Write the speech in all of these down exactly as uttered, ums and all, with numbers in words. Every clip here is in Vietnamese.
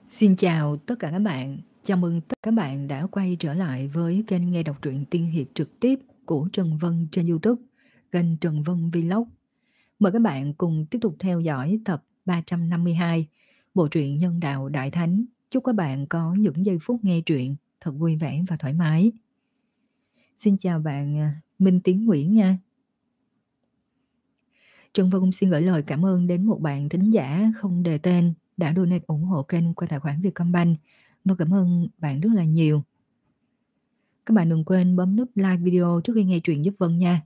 Xin chào tất cả các bạn. Chào mừng tất cả các bạn đã quay trở lại với kênh nghe đọc truyện tiên hiệp trực tiếp của Trần Vân trên YouTube, kênh Trần Vân Vlog. Mời các bạn cùng tiếp tục theo dõi tập ba trăm năm mươi hai, bộ truyện Nhân đạo Đại Thánh. Chúc các bạn có những giây phút nghe truyện thật vui vẻ và thoải mái. Xin chào bạn Minh Tiến Nguyễn nha. Trần Vân cũng xin gửi lời cảm ơn đến một bạn thính giả không đề tên đã donate ủng hộ kênh qua tài khoản Vietcombank. Và cảm ơn bạn rất là nhiều. Các bạn đừng quên bấm nút like video trước khi nghe truyện giúp Vân nha.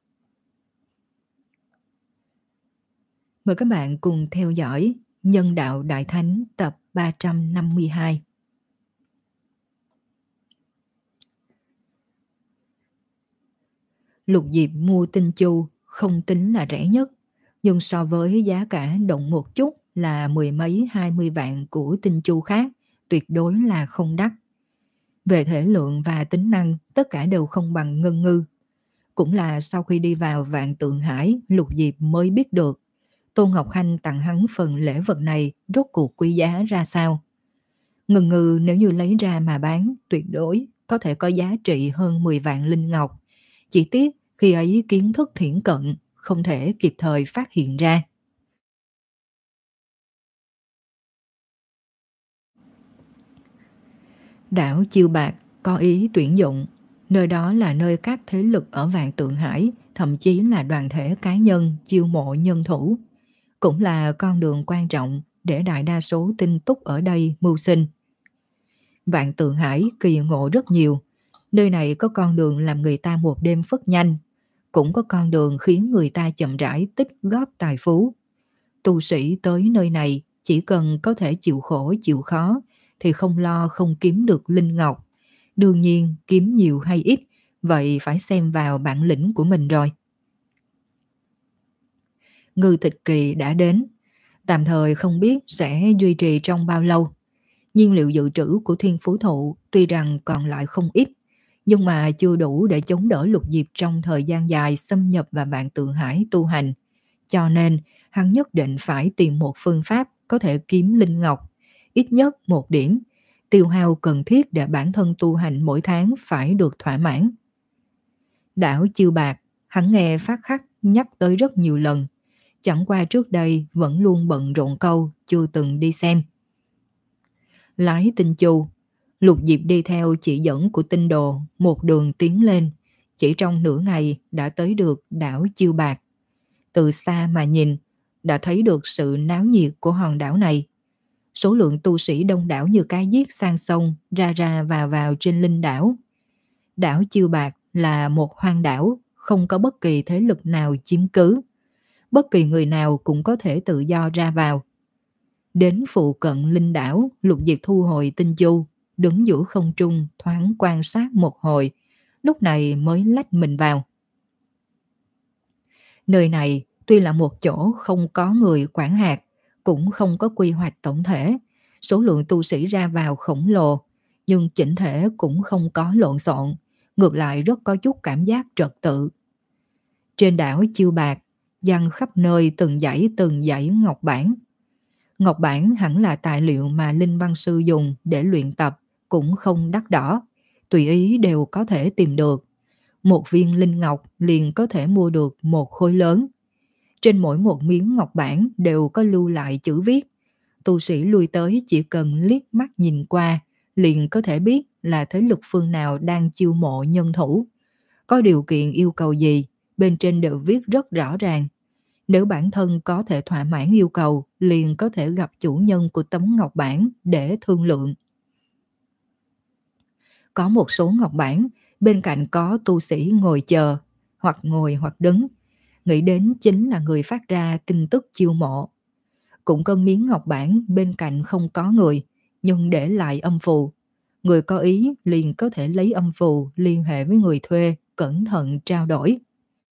Mời các bạn cùng theo dõi Nhân đạo Đại Thánh tập ba trăm năm mươi hai. Lục Diệp mua tinh chu không tính là rẻ nhất, nhưng so với giá cả động một chút là mười mấy hai mươi vạn của tinh chu khác, tuyệt đối là không đắt. Về thể lượng và tính năng, tất cả đều không bằng Ngân Ngư. Cũng là sau khi đi vào Vạn Tượng Hải, Lục Diệp mới biết được Tôn Ngọc Hanh tặng hắn phần lễ vật này rốt cuộc quý giá ra sao. Ngân Ngư nếu như lấy ra mà bán, tuyệt đối có thể có giá trị hơn mười vạn linh ngọc. Chỉ tiếc khi ấy kiến thức thiển cận, không thể kịp thời phát hiện ra. Đảo Chiêu Bạc có ý tuyển dụng, nơi đó là nơi các thế lực ở Vạn Tượng Hải, thậm chí là đoàn thể cá nhân chiêu mộ nhân thủ. Cũng là con đường quan trọng để đại đa số tinh túc ở đây mưu sinh. Vạn Tượng Hải kỳ ngộ rất nhiều, nơi này có con đường làm người ta một đêm phất nhanh, cũng có con đường khiến người ta chậm rãi tích góp tài phú. Tu sĩ tới nơi này chỉ cần có thể chịu khổ chịu khó thì không lo không kiếm được linh ngọc. Đương nhiên kiếm nhiều hay ít, vậy phải xem vào bản lĩnh của mình rồi. Ngư tịch kỳ đã đến, tạm thời không biết sẽ duy trì trong bao lâu. Nhiên liệu dự trữ của Thiên Phú Thụ tuy rằng còn lại không ít, nhưng mà chưa đủ để chống đỡ Lục Diệp trong thời gian dài xâm nhập vào Vạn Tượng Hải tu hành. Cho nên hắn nhất định phải tìm một phương pháp có thể kiếm linh ngọc, ít nhất một điểm. Tiêu hao cần thiết để bản thân tu hành mỗi tháng phải được thỏa mãn. Đảo Chiêu Bạc, hắn nghe Phát Khắc nhắc tới rất nhiều lần, chẳng qua trước đây vẫn luôn bận rộn câu, chưa từng đi xem. Lái tinh chu, Lục Diệp đi theo chỉ dẫn của tinh đồ, một đường tiến lên, chỉ trong nửa ngày đã tới được đảo Chiêu Bạc. Từ xa mà nhìn, đã thấy được sự náo nhiệt của hòn đảo này. Số lượng tu sĩ đông đảo như cá giết sang sông, ra ra vào vào trên linh đảo. Đảo Chiêu Bạc là một hoang đảo, không có bất kỳ thế lực nào chiếm cứ. Bất kỳ người nào cũng có thể tự do ra vào. Đến phụ cận linh đảo, Lục Diệp thu hồi tinh chu, đứng giữa không trung thoáng quan sát một hồi, lúc này mới lách mình vào. Nơi này tuy là một chỗ không có người quản hạt, cũng không có quy hoạch tổng thể, số lượng tu sĩ ra vào khổng lồ, nhưng chỉnh thể cũng không có lộn xộn, ngược lại rất có chút cảm giác trật tự. Trên đảo Chiêu Bạc, giăng khắp nơi từng dãy từng dãy ngọc bản. Ngọc bản hẳn là tài liệu mà linh văn sư dùng để luyện tập, cũng không đắt đỏ, tùy ý đều có thể tìm được. Một viên linh ngọc liền có thể mua được một khối lớn. Trên mỗi một miếng ngọc bản đều có lưu lại chữ viết. Tu sĩ lui tới chỉ cần liếc mắt nhìn qua, liền có thể biết là thế lực phương nào đang chiêu mộ nhân thủ. Có điều kiện yêu cầu gì, bên trên đều viết rất rõ ràng. Nếu bản thân có thể thỏa mãn yêu cầu, liền có thể gặp chủ nhân của tấm ngọc bản để thương lượng. Có một số ngọc bản, bên cạnh có tu sĩ ngồi chờ, hoặc ngồi hoặc đứng, nghĩ đến chính là người phát ra tin tức chiêu mộ. Cũng có miếng ngọc bản bên cạnh không có người, nhưng để lại âm phù. Người có ý liền có thể lấy âm phù liên hệ với người thuê, cẩn thận trao đổi.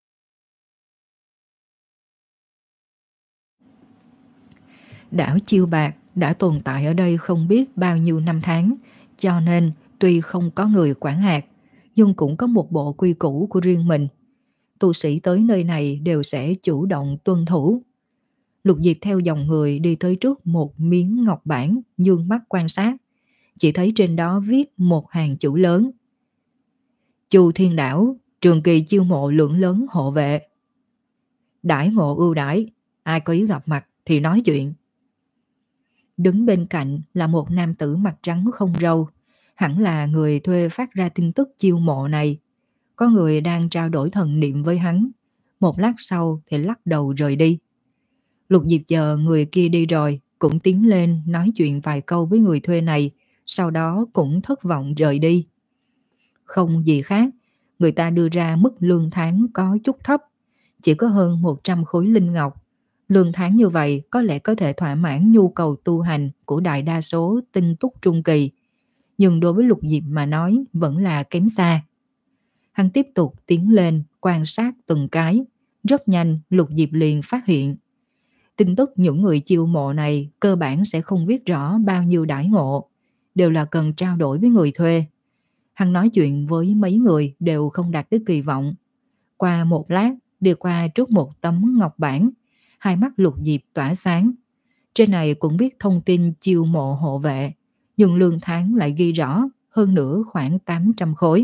Đảo Chiêu Bạc đã tồn tại ở đây không biết bao nhiêu năm tháng, cho nên tuy không có người quản hạt, nhưng cũng có một bộ quy củ của riêng mình. Tu sĩ tới nơi này đều sẽ chủ động tuân thủ. Lục Diệp theo dòng người đi tới trước một miếng ngọc bản, dương mắt quan sát. Chỉ thấy trên đó viết một hàng chữ lớn: Chu Thiên Đảo, trường kỳ chiêu mộ lượng lớn hộ vệ. Đãi ngộ ưu đãi, ai có ý gặp mặt thì nói chuyện. Đứng bên cạnh là một nam tử mặt trắng không râu, hẳn là người thuê phát ra tin tức chiêu mộ này. Có người đang trao đổi thần niệm với hắn, một lát sau thì lắc đầu rời đi. Lục Diệp chờ người kia đi rồi, cũng tiến lên nói chuyện vài câu với người thuê này, sau đó cũng thất vọng rời đi. Không gì khác, người ta đưa ra mức lương tháng có chút thấp, chỉ có hơn một trăm khối linh ngọc. Lương tháng như vậy có lẽ có thể thỏa mãn nhu cầu tu hành của đại đa số tinh túc trung kỳ, nhưng đối với Lục Diệp mà nói vẫn là kém xa. Hắn tiếp tục tiến lên quan sát từng cái, rất nhanh Lục Diệp liền phát hiện tin tức những người chiêu mộ này cơ bản sẽ không viết rõ bao nhiêu đãi ngộ, đều là cần trao đổi với người thuê. Hắn nói chuyện với mấy người đều không đạt tới kỳ vọng. Qua một lát, đi qua trước một tấm ngọc bản, hai mắt Lục Diệp tỏa sáng. Trên này cũng viết thông tin chiêu mộ hộ vệ, nhưng lương tháng lại ghi rõ, hơn nữa khoảng tám trăm khối.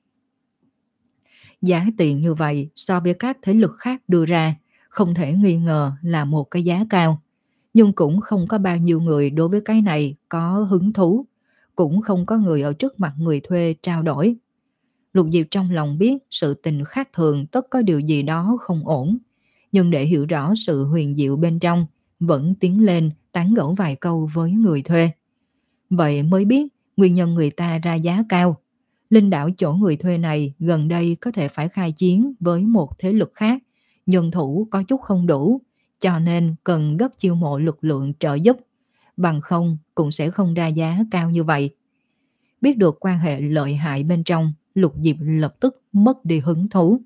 Giá tiền như vậy so với các thế lực khác đưa ra, không thể nghi ngờ là một cái giá cao. Nhưng cũng không có bao nhiêu người đối với cái này có hứng thú, cũng không có người ở trước mặt người thuê trao đổi. Lục Diệp trong lòng biết sự tình khác thường tất có điều gì đó không ổn, nhưng để hiểu rõ sự huyền diệu bên trong, vẫn tiến lên tán gẫu vài câu với người thuê. Vậy mới biết nguyên nhân người ta ra giá cao. Linh đảo chỗ người thuê này gần đây có thể phải khai chiến với một thế lực khác, nhân thủ có chút không đủ, cho nên cần gấp chiêu mộ lực lượng trợ giúp, bằng không cũng sẽ không ra giá cao như vậy. Biết được quan hệ lợi hại bên trong, Lục Diệp lập tức mất đi hứng thú.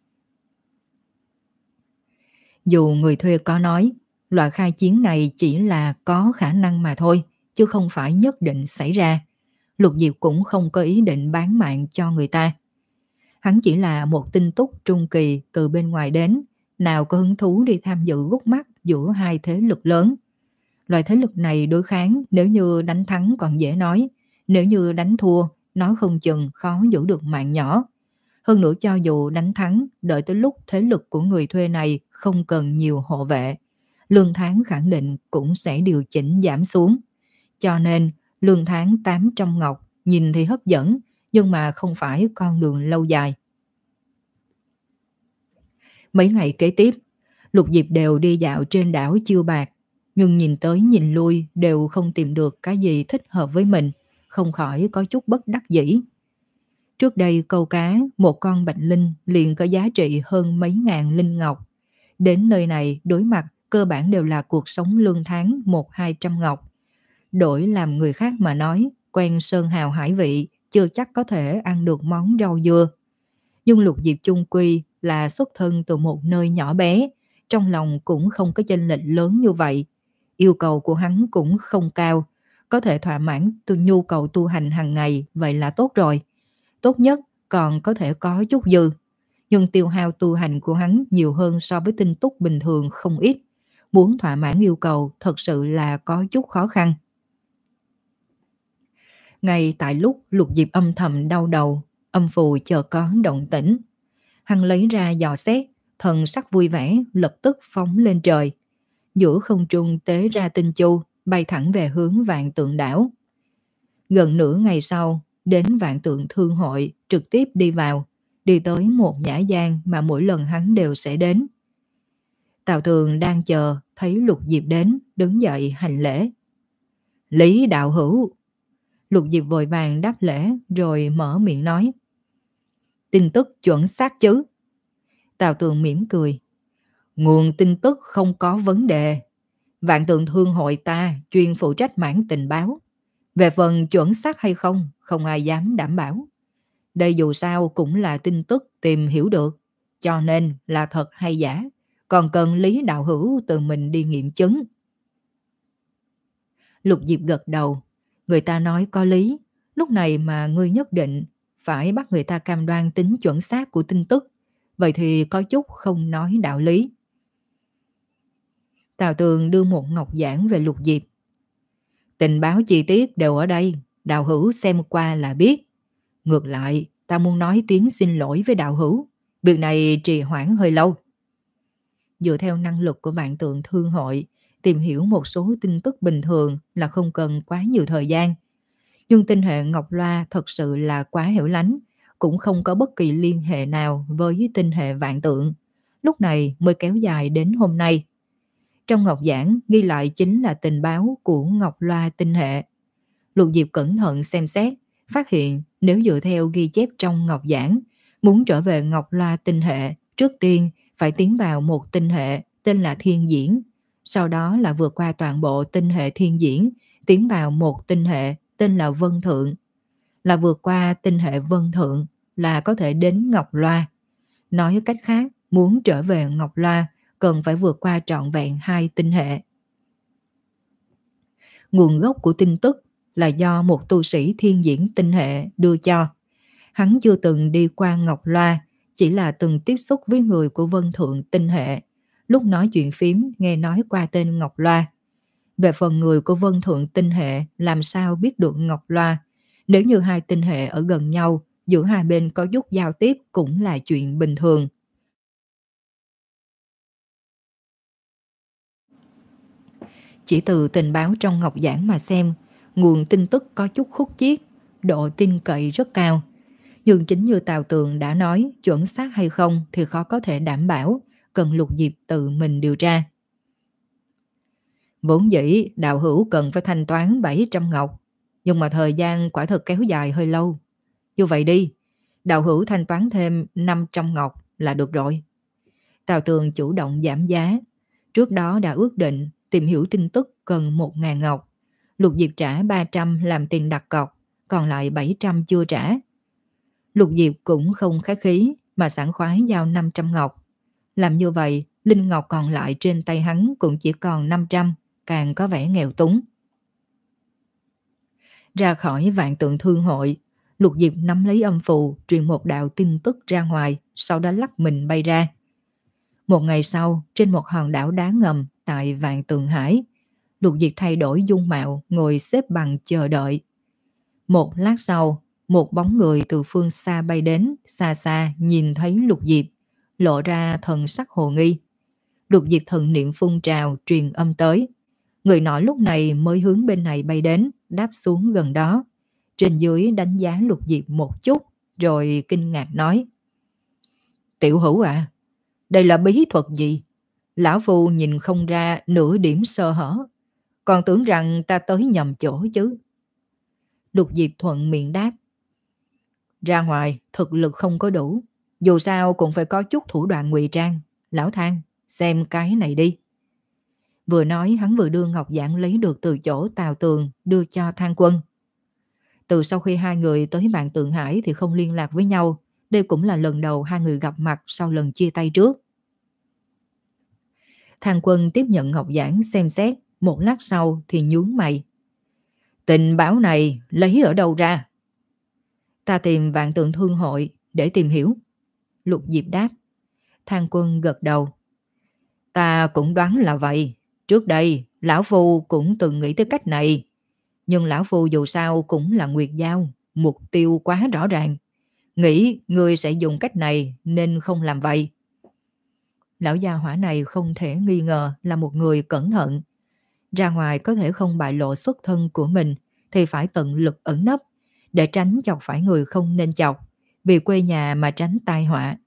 Dù người thuê có nói, loại khai chiến này chỉ là có khả năng mà thôi, chứ không phải nhất định xảy ra. Lục Diệp cũng không có ý định bán mạng cho người ta. Hắn chỉ là một tinh túc trung kỳ từ bên ngoài đến, nào có hứng thú đi tham dự gút mắt giữa hai thế lực lớn. Loại thế lực này đối kháng, nếu như đánh thắng còn dễ nói, nếu như đánh thua, nói không chừng khó giữ được mạng nhỏ. Hơn nữa cho dù đánh thắng, đợi tới lúc thế lực của người thuê này không cần nhiều hộ vệ, lương tháng khẳng định cũng sẽ điều chỉnh giảm xuống. Cho nên, lương tháng tám trăm ngọc nhìn thì hấp dẫn, nhưng mà không phải con đường lâu dài. Mấy ngày kế tiếp, Lục Diệp đều đi dạo trên đảo Chiêu Bạc, nhưng nhìn tới nhìn lui đều không tìm được cái gì thích hợp với mình, không khỏi có chút bất đắc dĩ. Trước đây câu cá, một con bạch linh liền có giá trị hơn mấy ngàn linh ngọc. Đến nơi này đối mặt cơ bản đều là cuộc sống lương tháng một hai trăm ngọc. Đổi làm người khác mà nói, quen sơn hào hải vị, chưa chắc có thể ăn được món rau dưa. Nhưng Lục Diệp chung quy là xuất thân từ một nơi nhỏ bé, trong lòng cũng không có chênh lệch lớn như vậy. Yêu cầu của hắn cũng không cao, có thể thỏa mãn tu nhu cầu tu hành hàng ngày, vậy là tốt rồi. Tốt nhất còn có thể có chút dư. Nhưng tiêu hao tu hành của hắn nhiều hơn so với tinh túc bình thường không ít. Muốn thỏa mãn yêu cầu thật sự là có chút khó khăn. Ngay tại lúc Lục Diệp âm thầm đau đầu, âm phù chợt có động tĩnh. Hắn lấy ra dò xét, thần sắc vui vẻ lập tức phóng lên trời. Giữa không trung tế ra tinh chu, bay thẳng về hướng Vạn Tượng đảo. Gần nửa ngày sau, đến Vạn Tượng Thương hội, trực tiếp đi vào, đi tới một nhã gian mà mỗi lần hắn đều sẽ đến. Tào Tường đang chờ, thấy Lục Diệp đến, đứng dậy hành lễ. Lý đạo hữu. Lục Diệp vội vàng đáp lễ rồi mở miệng nói. Tin tức chuẩn xác chứ? Tào Tường mỉm cười. Nguồn tin tức không có vấn đề. Vạn Tượng Thương hội ta chuyên phụ trách mảng tình báo. Về phần chuẩn xác hay không, không ai dám đảm bảo. Đây dù sao cũng là tin tức tìm hiểu được, cho nên là thật hay giả, còn cần Lý đạo hữu tự mình đi nghiệm chứng. Lục Diệp gật đầu. Người ta nói có lý, lúc này mà ngươi nhất định phải bắt người ta cam đoan tính chuẩn xác của tin tức, vậy thì có chút không nói đạo lý. Tào Tường đưa một ngọc giản về Lục Diệp. Tình báo chi tiết đều ở đây, đạo hữu xem qua là biết. Ngược lại, ta muốn nói tiếng xin lỗi với đạo hữu. Việc này trì hoãn hơi lâu. Dựa theo năng lực của Vạn Tượng Thương hội, tìm hiểu một số tin tức bình thường là không cần quá nhiều thời gian. Nhưng tinh hệ Ngọc Loa thật sự là quá hẻo lánh, cũng không có bất kỳ liên hệ nào với tinh hệ Vạn Tượng. Lúc này mới kéo dài đến hôm nay. Trong ngọc giản ghi lại chính là tình báo của Ngọc Loa tinh hệ. Lục Diệp cẩn thận xem xét, phát hiện nếu dựa theo ghi chép trong ngọc giản, muốn trở về Ngọc Loa tinh hệ, trước tiên phải tiến vào một tinh hệ tên là Thiên Diễn, sau đó là vượt qua toàn bộ tinh hệ Thiên Diễn, tiến vào một tinh hệ tên là Vân Thượng. Là vượt qua tinh hệ Vân Thượng là có thể đến Ngọc Loa. Nói cách khác, muốn trở về Ngọc Loa cần phải vượt qua trọn vẹn hai tinh hệ. Nguồn gốc của tin tức là do một tu sĩ Thiên Diễn tinh hệ đưa cho. Hắn chưa từng đi qua Ngọc Loa, chỉ là từng tiếp xúc với người của Vân Thượng tinh hệ. Lúc nói chuyện phím nghe nói qua tên Ngọc Loa. Về phần người của Vân Thượng tinh hệ làm sao biết được Ngọc Loa? Nếu như hai tinh hệ ở gần nhau, giữa hai bên có chút giao tiếp cũng là chuyện bình thường. Chỉ từ tình báo trong ngọc giản mà xem, nguồn tin tức có chút khúc chiết, độ tin cậy rất cao. Nhưng chính như Tào Tường đã nói, chuẩn xác hay không thì khó có thể đảm bảo, cần Lục Diệp tự mình điều tra. Vốn dĩ đạo hữu cần phải thanh toán bảy trăm ngọc, nhưng mà thời gian quả thực kéo dài hơi lâu. Như vậy đi, đạo hữu thanh toán thêm năm trăm ngọc là được rồi. Tào Tường chủ động giảm giá, trước đó đã ước định tìm hiểu tin tức cần một nghìn ngọc. Lục Diệp trả ba trăm làm tiền đặt cọc, còn lại bảy trăm chưa trả. Lục Diệp cũng không khách khí mà sảng khoái giao năm trăm ngọc. Làm như vậy, linh ngọc còn lại trên tay hắn cũng chỉ còn năm trăm, càng có vẻ nghèo túng. Ra khỏi Vạn Tượng Thương hội, Lục Diệp nắm lấy âm phù, truyền một đạo tin tức ra ngoài, sau đó lắc mình bay ra. Một ngày sau, trên một hòn đảo đá ngầm tại Vạn Tượng Hải, Lục Diệp thay đổi dung mạo, ngồi xếp bằng chờ đợi. Một lát sau, một bóng người từ phương xa bay đến, xa xa nhìn thấy Lục Diệp, lộ ra thần sắc hồ nghi. Lục Diệp thần niệm phun trào, truyền âm tới. Người nọ lúc này mới hướng bên này bay đến, đáp xuống gần đó. Trên dưới đánh giá Lục Diệp một chút, rồi kinh ngạc nói: Tiểu hữu à, đây là bí thuật gì? Lão Phu nhìn không ra nửa điểm sơ hở, còn tưởng rằng ta tới nhầm chỗ chứ. Lục Diệp thuận miệng đáp: Ra ngoài thực lực không có đủ, dù sao cũng phải có chút thủ đoạn ngụy trang. Lão Thang, xem cái này đi. Vừa nói hắn vừa đưa ngọc giản lấy được từ chỗ Tào Tường đưa cho Thang Quân. Từ sau khi hai người tới Vạn Tượng Hải thì không liên lạc với nhau. Đây cũng là lần đầu hai người gặp mặt sau lần chia tay trước. Thang Quân tiếp nhận ngọc giản xem xét, một lát sau thì nhướng mày. Tình báo này lấy ở đâu ra? Ta tìm Vạn Tượng Thương hội để tìm hiểu. Lục Diệp đáp. Thang Quân gật đầu. Ta cũng đoán là vậy. Trước đây, Lão Phu cũng từng nghĩ tới cách này. Nhưng Lão Phu dù sao cũng là Nguyệt Giao, mục tiêu quá rõ ràng. Nghĩ ngươi sẽ dùng cách này nên không làm vậy. Lão gia hỏa này không thể nghi ngờ là một người cẩn thận. Ra ngoài có thể không bại lộ xuất thân của mình thì phải tận lực ẩn nấp để tránh chọc phải người không nên chọc, vì quê nhà mà tránh tai họa.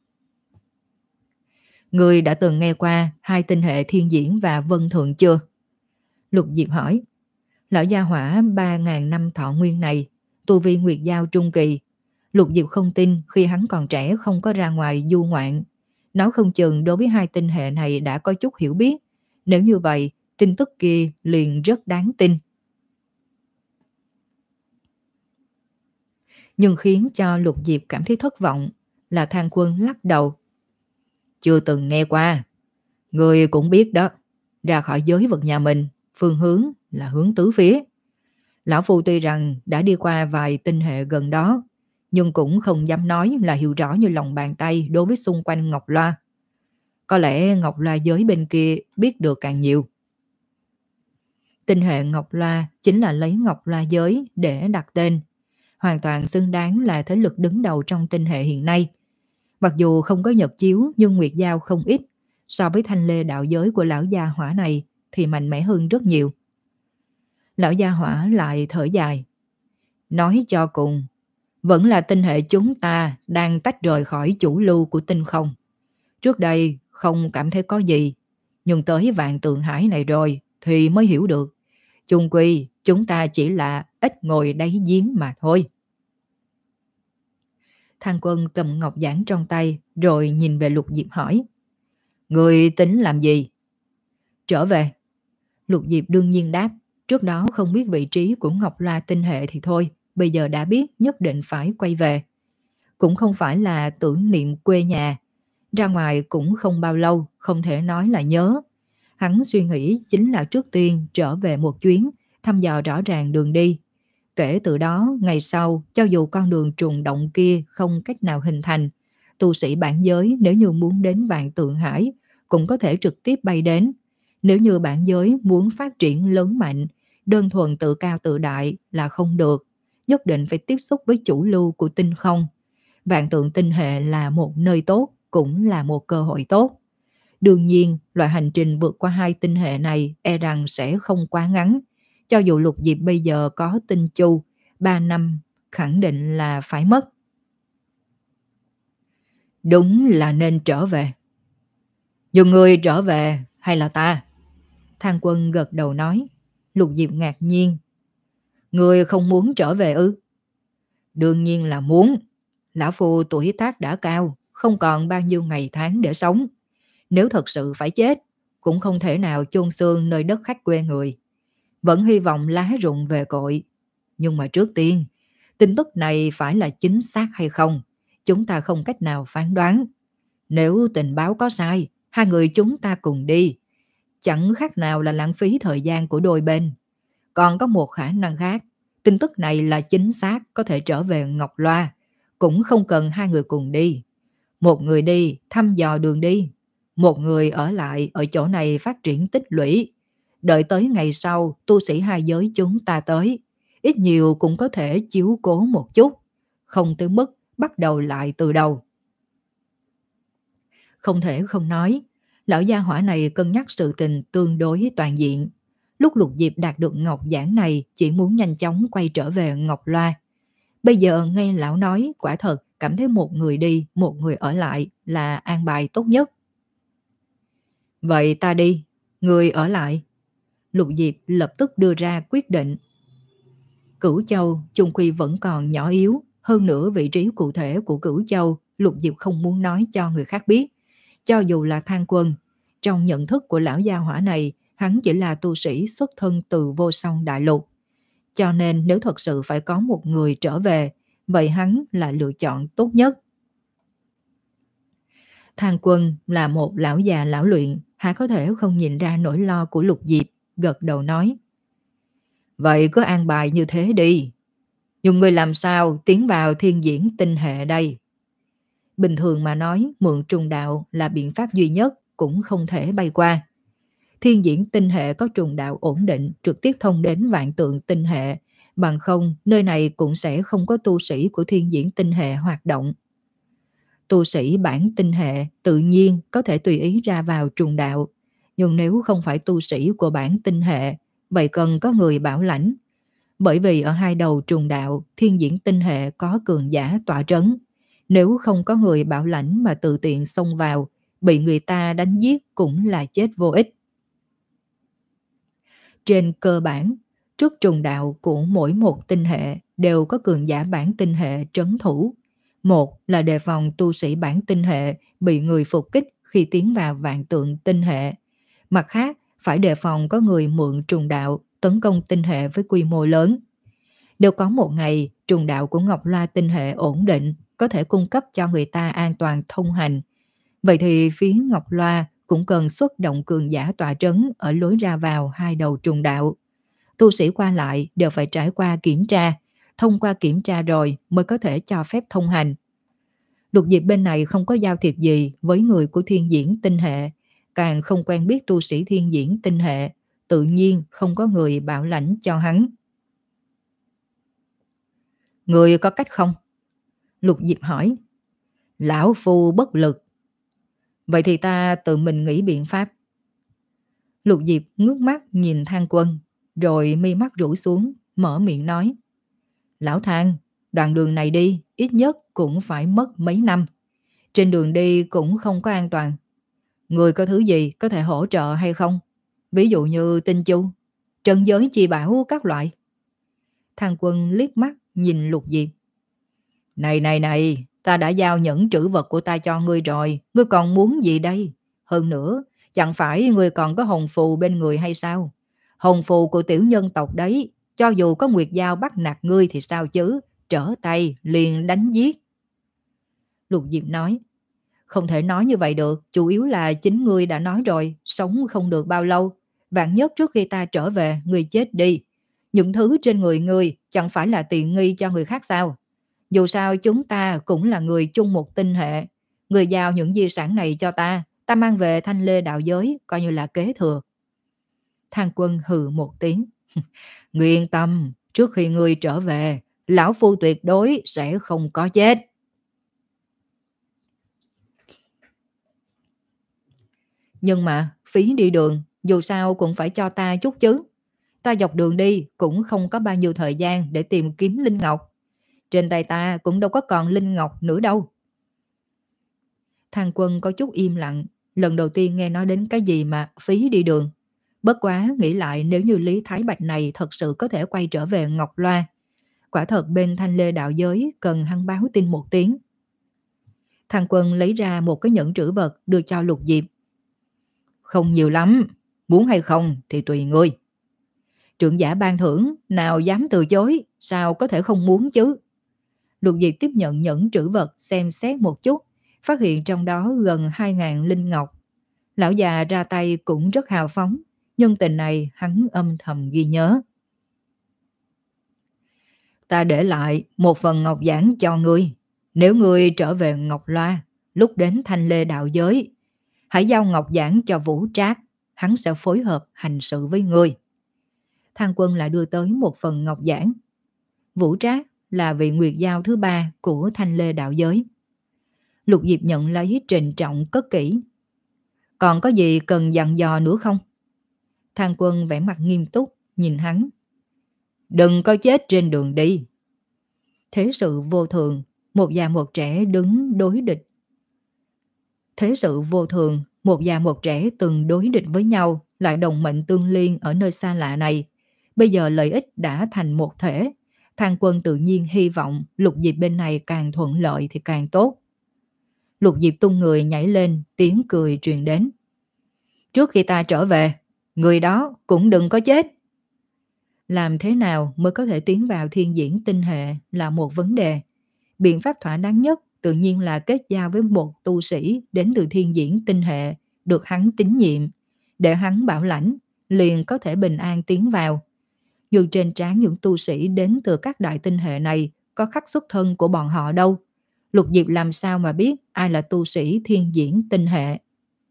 Ngươi đã từng nghe qua hai tinh hệ Thiên Diễn và Vân Thượng chưa? Lục Diệp hỏi. Lão gia hỏa ba ngàn năm thọ nguyên này, tu vi Nguyệt Giao trung kỳ. Lục Diệp không tin khi hắn còn trẻ không có ra ngoài du ngoạn. Nói không chừng đối với hai tinh hệ này đã có chút hiểu biết. Nếu như vậy, tin tức kia liền rất đáng tin. Nhưng khiến cho Lục Diệp cảm thấy thất vọng là Thang Quân lắc đầu. Chưa từng nghe qua. Người cũng biết đó, ra khỏi giới vực nhà mình, phương hướng là hướng tứ phía. Lão Phu tuy rằng đã đi qua vài tinh hệ gần đó, nhưng cũng không dám nói là hiểu rõ như lòng bàn tay đối với xung quanh Ngọc Loa. Có lẽ Ngọc Loa giới bên kia biết được càng nhiều. Tinh hệ Ngọc Loa chính là lấy Ngọc Loa giới để đặt tên, hoàn toàn xứng đáng là thế lực đứng đầu trong tinh hệ hiện nay. Mặc dù không có nhật chiếu nhưng Nguyệt Giao không ít, so với thanh lê đạo giới của lão gia hỏa này thì mạnh mẽ hơn rất nhiều. Lão gia hỏa lại thở dài. Nói cho cùng, vẫn là tinh hệ chúng ta đang tách rời khỏi chủ lưu của tinh không. Trước đây không cảm thấy có gì, nhưng tới Vạn Tượng Hải này rồi thì mới hiểu được. Chung quy chúng ta chỉ là ít ngồi đáy giếng mà thôi. Thang Quân cầm ngọc giản trong tay rồi nhìn về Lục Diệp hỏi. Người tính làm gì? Trở về. Lục Diệp đương nhiên đáp. Trước đó không biết vị trí của Ngọc Loa tinh hệ thì thôi, bây giờ đã biết nhất định phải quay về. Cũng không phải là tưởng niệm quê nhà. Ra ngoài cũng không bao lâu, không thể nói là nhớ. Hắn suy nghĩ chính là trước tiên trở về một chuyến, thăm dò rõ ràng đường đi. Kể từ đó, ngày sau, cho dù con đường trùng động kia không cách nào hình thành, tu sĩ bản giới nếu như muốn đến Vạn Tượng Hải, cũng có thể trực tiếp bay đến. Nếu như bản giới muốn phát triển lớn mạnh, đơn thuần tự cao tự đại là không được, nhất định phải tiếp xúc với chủ lưu của tinh không. Vạn Tượng tinh hệ là một nơi tốt, cũng là một cơ hội tốt. Đương nhiên, loại hành trình vượt qua hai tinh hệ này e rằng sẽ không quá ngắn. Cho dù Lục Diệp bây giờ có tinh chu, ba năm khẳng định là phải mất. Đúng là nên trở về. Dù người trở về hay là ta? Thang Quân gật đầu nói. Lục Diệp ngạc nhiên. Người không muốn trở về ư? Đương nhiên là muốn. Lão Phu tuổi tác đã cao, không còn bao nhiêu ngày tháng để sống. Nếu thật sự phải chết, cũng không thể nào chôn xương nơi đất khách quê người. Vẫn hy vọng lá rụng về cội. Nhưng mà trước tiên, tin tức này phải là chính xác hay không, chúng ta không cách nào phán đoán. Nếu tình báo có sai, hai người chúng ta cùng đi, chẳng khác nào là lãng phí thời gian của đôi bên. Còn có một khả năng khác, tin tức này là chính xác có thể trở về Ngọc Loa, cũng không cần hai người cùng đi. Một người đi thăm dò đường đi, một người ở lại ở chỗ này phát triển tích lũy. Đợi tới ngày sau tu sĩ hai giới chúng ta tới, ít nhiều cũng có thể chiếu cố một chút, không tới mức bắt đầu lại từ đầu. Không thể không nói, lão gia hỏa này cân nhắc sự tình tương đối toàn diện. Lúc Lục Diệp đạt được ngọc giản này chỉ muốn nhanh chóng quay trở về Ngọc Loa. Bây giờ nghe lão nói, quả thật cảm thấy một người đi, một người ở lại là an bài tốt nhất. Vậy ta đi, người ở lại. Lục Diệp lập tức đưa ra quyết định. Cửu Châu chung quy vẫn còn nhỏ yếu, hơn nữa vị trí cụ thể của Cửu Châu Lục Diệp không muốn nói cho người khác biết. Cho dù là Thang Quân, trong nhận thức của lão gia hỏa này, hắn chỉ là tu sĩ xuất thân từ Vô Song Đại Lục. Cho nên nếu thật sự phải có một người trở về, vậy hắn là lựa chọn tốt nhất. Thang Quân là một lão già lão luyện, há có thể không nhìn ra nỗi lo của Lục Diệp, gật đầu nói. Vậy cứ an bài như thế đi. Nhưng người làm sao tiến vào thiên diễn tinh hệ đây? Bình thường mà nói, mượn trùng đạo là biện pháp duy nhất, cũng không thể bay qua. Thiên diễn tinh hệ có trùng đạo ổn định, trực tiếp thông đến Vạn Tượng tinh hệ, bằng không nơi này cũng sẽ không có tu sĩ của thiên diễn tinh hệ hoạt động. Tu sĩ bản tinh hệ tự nhiên có thể tùy ý ra vào trùng đạo, nhưng nếu không phải tu sĩ của bản tinh hệ, vậy cần có người bảo lãnh. Bởi vì ở hai đầu trùng đạo, thiên diễn tinh hệ có cường giả tọa trấn. Nếu không có người bảo lãnh mà tự tiện xông vào, bị người ta đánh giết cũng là chết vô ích. Trên cơ bản, trước trùng đạo của mỗi một tinh hệ đều có cường giả bản tinh hệ trấn thủ. Một là đề phòng tu sĩ bản tinh hệ bị người phục kích khi tiến vào Vạn Tượng tinh hệ. Mặt khác, phải đề phòng có người mượn trùng đạo tấn công tinh hệ với quy mô lớn. Đều có một ngày, trùng đạo của Ngọc Loa tinh hệ ổn định, có thể cung cấp cho người ta an toàn thông hành. Vậy thì phía Ngọc Loa cũng cần xuất động cường giả tọa trấn ở lối ra vào hai đầu trùng đạo. Tu sĩ qua lại đều phải trải qua kiểm tra, thông qua kiểm tra rồi mới có thể cho phép thông hành. Lục Diệp bên này không có giao thiệp gì với người của thiên diễn tinh hệ, càng không quen biết tu sĩ thiên diễn tinh hệ, tự nhiên không có người bảo lãnh cho hắn. Người có cách không? Lục Diệp hỏi. Lão phu bất lực. Vậy thì ta tự mình nghĩ biện pháp. Lục Diệp ngước mắt nhìn Thang Quân, rồi mi mắt rũ xuống, mở miệng nói. Lão Thang, đoạn đường này đi, ít nhất cũng phải mất mấy năm. Trên đường đi cũng không có an toàn. Người có thứ gì có thể hỗ trợ hay không? Ví dụ như tinh chu, trần giới chi bảo các loại. Thang Quân liếc mắt nhìn Lục Diệp. Này này này, ta đã giao nhẫn trữ vật của ta cho ngươi rồi, ngươi còn muốn gì đây? Hơn nữa, chẳng phải ngươi còn có hồn phù bên người hay sao? Hồn phù của tiểu nhân tộc đấy, cho dù có Nguyệt Giao bắt nạt ngươi thì sao chứ, trở tay liền đánh giết. Lục Diệp nói, không thể nói như vậy được, chủ yếu là chính ngươi đã nói rồi, sống không được bao lâu. Vạn nhất trước khi ta trở về, ngươi chết đi. Những thứ trên người ngươi chẳng phải là tiện nghi cho người khác sao? Dù sao chúng ta cũng là người chung một tinh hệ. Người giao những di sản này cho ta, ta mang về Thanh Lê đạo giới, coi như là kế thừa. Thang Quân hừ một tiếng. Ngươi yên tâm, trước khi ngươi trở về, lão phu tuyệt đối sẽ không có chết. Nhưng mà phí đi đường, dù sao cũng phải cho ta chút chứ. Ta dọc đường đi cũng không có bao nhiêu thời gian để tìm kiếm linh ngọc. Trên tay ta cũng đâu có còn linh ngọc nữa đâu. Thang Quân có chút im lặng, lần đầu tiên nghe nói đến cái gì mà phí đi đường. Bất quá nghĩ lại, nếu như Lý Thái Bạch này thật sự có thể quay trở về Ngọc Loa, quả thật bên Thanh Lê đạo giới cần hắn báo tin một tiếng. Thang Quân lấy ra một cái nhẫn trữ vật đưa cho Lục Diệp. Không nhiều lắm, muốn hay không thì tùy ngươi. Trưởng giả ban thưởng, nào dám từ chối, sao có thể không muốn chứ. Lục Diệp tiếp nhận nhẫn trữ vật xem xét một chút, phát hiện trong đó gần hai ngàn linh ngọc. Lão già ra tay cũng rất hào phóng, nhân tình này hắn âm thầm ghi nhớ. Ta để lại một phần ngọc giản cho ngươi. Nếu ngươi trở về Ngọc Loa, lúc đến Thanh Lê đạo giới, hãy giao ngọc giản cho Vũ Trác, hắn sẽ phối hợp hành sự với ngươi. Thang Quân lại đưa tới một phần ngọc giản. Vũ Trác là vị Nguyệt Giao thứ ba của Thanh Lê đạo giới. Lục Diệp nhận lấy trịnh trọng cất kỹ. Còn có gì cần dặn dò nữa không? Thang Quân vẻ mặt nghiêm túc nhìn hắn. Đừng có chết trên đường đi. Thế sự vô thường, một già một trẻ đứng đối địch. Thế sự vô thường, một già một trẻ từng đối địch với nhau, lại đồng mệnh tương liên ở nơi xa lạ này. Bây giờ lợi ích đã thành một thể. Thang Quân tự nhiên hy vọng Lục Diệp bên này càng thuận lợi thì càng tốt. Lục Diệp tung người nhảy lên, tiếng cười truyền đến. Trước khi ta trở về, người đó cũng đừng có chết. Làm thế nào mới có thể tiến vào thiên diễn tinh hệ là một vấn đề. Biện pháp thỏa đáng nhất tự nhiên là kết giao với một tu sĩ đến từ thiên diễn tinh hệ, được hắn tín nhiệm, để hắn bảo lãnh, liền có thể bình an tiến vào. Dù trên trán những tu sĩ đến từ các đại tinh hệ này có khắc xuất thân của bọn họ đâu. Lục Diệp làm sao mà biết ai là tu sĩ thiên diễn tinh hệ.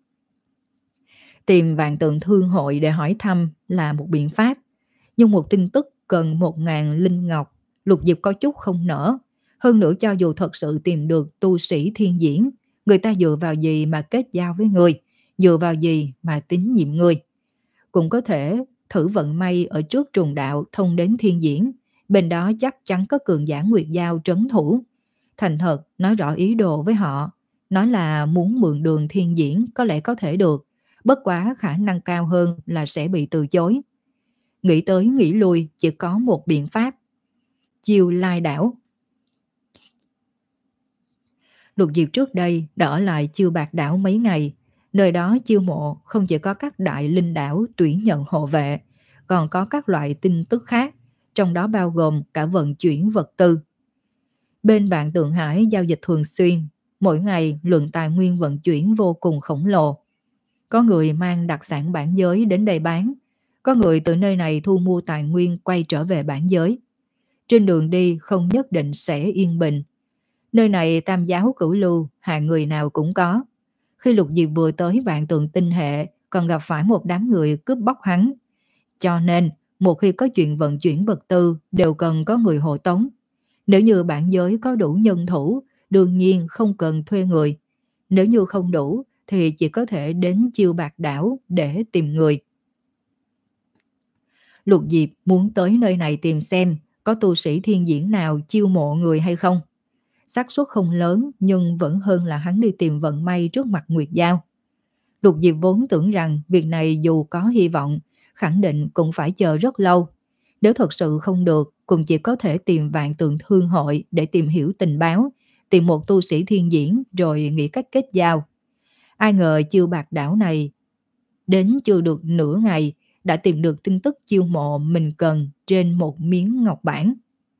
Tìm Vạn Tượng Thương hội để hỏi thăm là một biện pháp, nhưng một tin tức cần một ngàn linh ngọc, Lục Diệp có chút không nỡ. Hơn nữa cho dù thật sự tìm được tu sĩ thiên diễn, người ta dựa vào gì mà kết giao với người, dựa vào gì mà tín nhiệm người. Cũng có thể thử vận may ở trước trùng đạo thông đến thiên diễn, bên đó chắc chắn có cường giả Nguyệt Giao trấn thủ. Thành thật nói rõ ý đồ với họ, nói là muốn mượn đường thiên diễn có lẽ có thể được, bất quá khả năng cao hơn là sẽ bị từ chối. Nghĩ tới nghĩ lui chỉ có một biện pháp. Chiêu Lai đảo. Lục Diệp trước đây đã ở lại Chiêu Bạc đảo mấy ngày. Nơi đó chiêu mộ không chỉ có các đại linh đảo tuyển nhận hộ vệ, còn có các loại tin tức khác, trong đó bao gồm cả vận chuyển vật tư. Bên Vạn Tượng Hải giao dịch thường xuyên, mỗi ngày lượng tài nguyên vận chuyển vô cùng khổng lồ. Có người mang đặc sản bản giới đến đây bán, có người từ nơi này thu mua tài nguyên quay trở về bản giới. Trên đường đi không nhất định sẽ yên bình. Nơi này tam giáo cửu lưu, hạng người nào cũng có. Khi Lục Diệp vừa tới vạn tượng tinh hệ, còn gặp phải một đám người cướp bóc hắn. Cho nên, một khi có chuyện vận chuyển vật tư, đều cần có người hộ tống. Nếu như bản giới có đủ nhân thủ, đương nhiên không cần thuê người. Nếu như không đủ, thì chỉ có thể đến Chiêu Bạc Đảo để tìm người. Lục Diệp muốn tới nơi này tìm xem có tu sĩ thiên diễn nào chiêu mộ người hay không. Xác suất không lớn nhưng vẫn hơn là hắn đi tìm vận may trước mặt Nguyệt Giao. Lục Diệp vốn tưởng rằng việc này dù có hy vọng, khẳng định cũng phải chờ rất lâu. Nếu thật sự không được, cũng chỉ có thể tìm vạn tượng thương hội để tìm hiểu tình báo, tìm một tu sĩ thiên diễn rồi nghĩ cách kết giao. Ai ngờ Chiêu Bạc Đảo này đến chưa được nửa ngày đã tìm được tin tức chiêu mộ mình cần trên một miếng ngọc bản.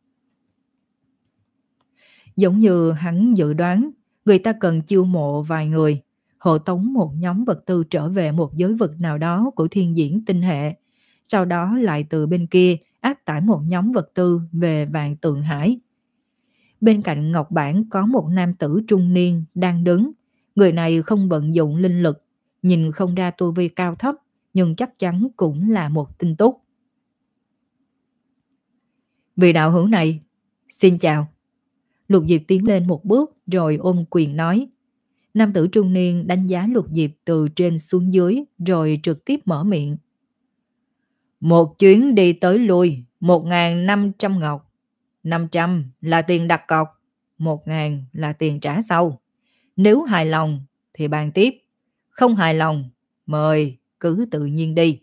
Giống như hắn dự đoán, người ta cần chiêu mộ vài người, hộ tống một nhóm vật tư trở về một giới vực nào đó của thiên diễn tinh hệ, sau đó lại từ bên kia áp tải một nhóm vật tư về vạn tượng hải. Bên cạnh ngọc bản có một nam tử trung niên đang đứng, người này không vận dụng linh lực, nhìn không ra tu vi cao thấp, nhưng chắc chắn cũng là một tinh túc. Vị đạo hữu này, xin chào. Lục Diệp tiến lên một bước rồi ôm quyền nói. Nam tử trung niên đánh giá Lục Diệp từ trên xuống dưới rồi trực tiếp mở miệng. Một chuyến đi tới lui, một ngàn năm trăm ngọc. Năm trăm là tiền đặt cọc, một ngàn là tiền trả sau. Nếu hài lòng thì bàn tiếp, không hài lòng, mời cứ tự nhiên đi.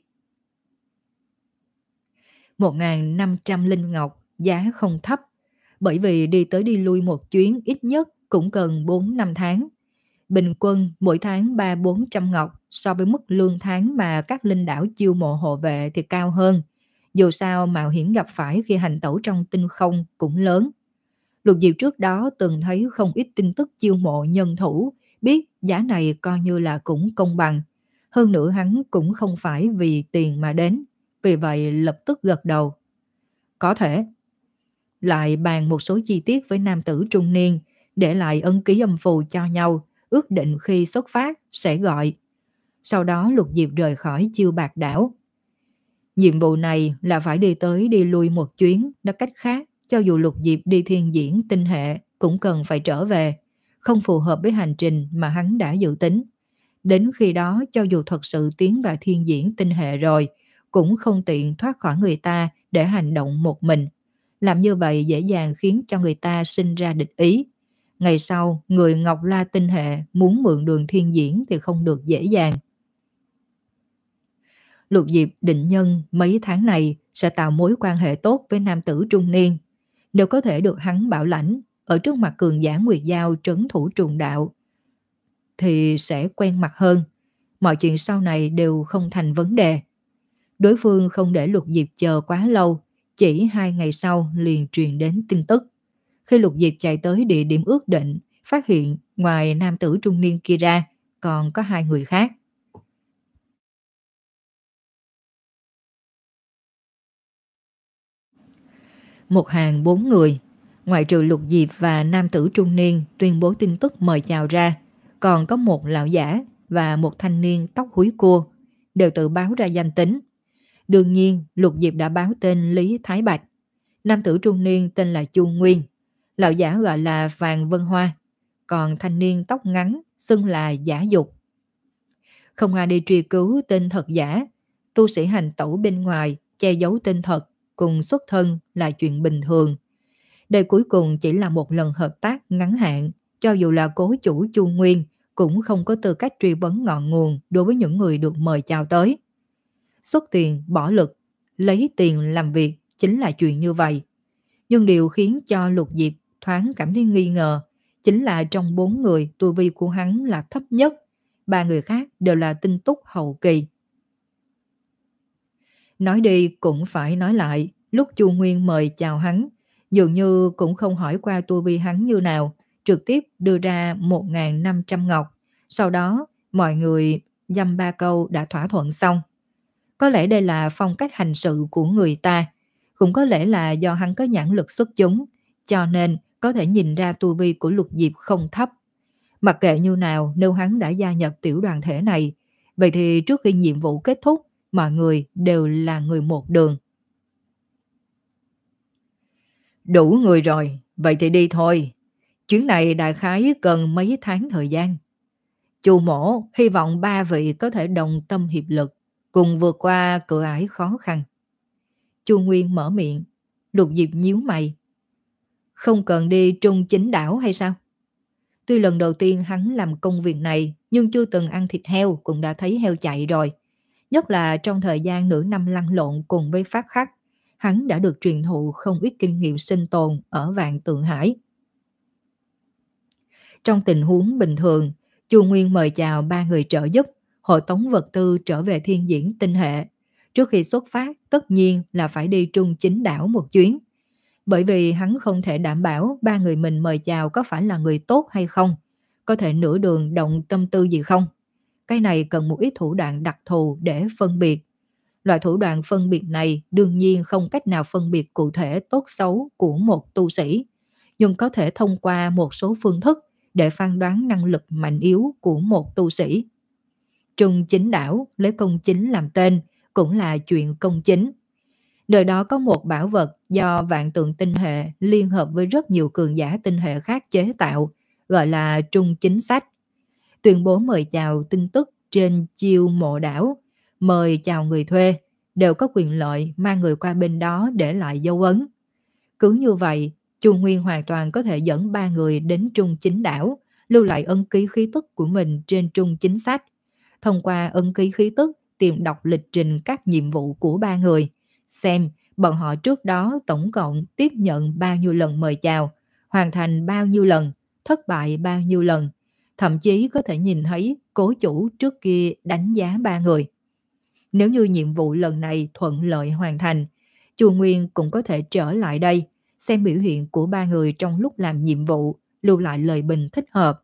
Một ngàn năm trăm linh ngọc, giá không thấp, bởi vì đi tới đi lui một chuyến ít nhất cũng cần bốn năm tháng. Bình quân mỗi tháng ba bốn trăm ngọc, so với mức lương tháng mà các linh đảo chiêu mộ hộ vệ thì cao hơn. Dù sao mạo hiểm gặp phải khi hành tẩu trong tinh không cũng lớn. Lục Diệp trước đó từng thấy không ít tin tức chiêu mộ nhân thủ, biết giá này coi như là cũng công bằng. Hơn nữa hắn cũng không phải vì tiền mà đến, vì vậy lập tức gật đầu. Có thể. Lại bàn một số chi tiết với nam tử trung niên, để lại ấn ký âm phù cho nhau, ước định khi xuất phát sẽ gọi. Sau đó Lục Diệp rời khỏi Chiêu Bạc Đảo. Nhiệm vụ này là phải đi tới đi lui một chuyến, nói cách khác, cho dù Lục Diệp đi thiên diễn tinh hệ cũng cần phải trở về, không phù hợp với hành trình mà hắn đã dự tính. Đến khi đó cho dù thật sự tiến vào thiên diễn tinh hệ rồi, cũng không tiện thoát khỏi người ta để hành động một mình. Làm như vậy dễ dàng khiến cho người ta sinh ra địch ý. Ngày sau, người Ngọc La tinh hệ muốn mượn đường thiên diễn thì không được dễ dàng. Lục Diệp định nhân mấy tháng này sẽ tạo mối quan hệ tốt với nam tử trung niên. Nếu có thể được hắn bảo lãnh, ở trước mặt cường giả Nguyệt Giao trấn thủ trùng đạo, thì sẽ quen mặt hơn. Mọi chuyện sau này đều không thành vấn đề. Đối phương không để Lục Diệp chờ quá lâu, chỉ hai ngày sau liền truyền đến tin tức. Khi Lục Diệp chạy tới địa điểm ước định, phát hiện ngoài nam tử trung niên kia ra, còn có hai người khác. Một hàng bốn người, ngoại trừ Lục Diệp và nam tử trung niên tuyên bố tin tức mời chào ra, còn có một lão giả và một thanh niên tóc húi cua, đều tự báo ra danh tính. Đương nhiên, Lục Diệp đã báo tên Lý Thái Bạch. Nam tử trung niên tên là Chu Nguyên, lão giả gọi là Vàng Vân Hoa, còn thanh niên tóc ngắn xưng là Giả Dục. Không ai đi truy cứu tên thật giả, tu sĩ hành tẩu bên ngoài che giấu tên thật cùng xuất thân là chuyện bình thường. Đây cuối cùng chỉ là một lần hợp tác ngắn hạn, cho dù là cố chủ Chu Nguyên cũng không có tư cách truy vấn ngọn nguồn đối với những người được mời chào tới. Xuất tiền, bỏ lực, lấy tiền làm việc chính là chuyện như vậy. Nhưng điều khiến cho Lục Diệp thoáng cảm thấy nghi ngờ chính là trong bốn người tu vi của hắn là thấp nhất, ba người khác đều là tinh túc hậu kỳ. Nói đi cũng phải nói lại, lúc Chu Nguyên mời chào hắn, dường như cũng không hỏi qua tu vi hắn như nào, trực tiếp đưa ra một nghìn năm trăm ngọc. Sau đó, mọi người dăm ba câu đã thỏa thuận xong. Có lẽ đây là phong cách hành sự của người ta, cũng có lẽ là do hắn có nhãn lực xuất chúng, cho nên có thể nhìn ra tu vi của Lục Diệp không thấp. Mặc kệ như nào, nếu hắn đã gia nhập tiểu đoàn thể này, vậy thì trước khi nhiệm vụ kết thúc, mọi người đều là người một đường. Đủ người rồi, vậy thì đi thôi. Chuyến này đại khái cần mấy tháng thời gian. Chu mổ hy vọng ba vị có thể đồng tâm hiệp lực, cùng vượt qua cửa ải khó khăn. Chu Nguyên mở miệng. Lục Diệp nhíu mày. Không cần đi Trung Chính đảo hay sao? Tuy lần đầu tiên hắn làm công việc này, nhưng chưa từng ăn thịt heo cũng đã thấy heo chạy rồi. Nhất là trong thời gian nửa năm lăn lộn cùng với Phát Khắc, hắn đã được truyền thụ không ít kinh nghiệm sinh tồn ở Vạn Tượng Hải. Trong tình huống bình thường, Chu Nguyên mời chào ba người trợ giúp, hộ tống vật tư trở về thiên diễn tinh hệ. Trước khi xuất phát, tất nhiên là phải đi Trung Chính đảo một chuyến. Bởi vì hắn không thể đảm bảo ba người mình mời chào có phải là người tốt hay không, có thể nửa đường động tâm tư gì không. Cái này cần một ít thủ đoạn đặc thù để phân biệt. Loại thủ đoạn phân biệt này đương nhiên không cách nào phân biệt cụ thể tốt xấu của một tu sĩ, nhưng có thể thông qua một số phương thức để phán đoán năng lực mạnh yếu của một tu sĩ. Trung Chính đảo lấy công chính làm tên cũng là chuyện công chính. Nơi đó có một bảo vật do Vạn Tượng tinh hệ liên hợp với rất nhiều cường giả tinh hệ khác chế tạo, gọi là Trung Chính sách. Tuyên bố mời chào tin tức trên chiêu mộ đảo, mời chào người thuê, đều có quyền lợi mang người qua bên đó để lại dấu ấn. Cứ như vậy, Chu Nguyên hoàn toàn có thể dẫn ba người đến Trung Chính đảo, lưu lại ấn ký khí tức của mình trên Trung Chính sách. Thông qua ấn ký khí tức tìm đọc lịch trình các nhiệm vụ của ba người, xem bọn họ trước đó tổng cộng tiếp nhận bao nhiêu lần mời chào, hoàn thành bao nhiêu lần, thất bại bao nhiêu lần. Thậm chí có thể nhìn thấy cố chủ trước kia đánh giá ba người. Nếu như nhiệm vụ lần này thuận lợi hoàn thành, Chu Nguyên cũng có thể trở lại đây, xem biểu hiện của ba người trong lúc làm nhiệm vụ, lưu lại lời bình thích hợp.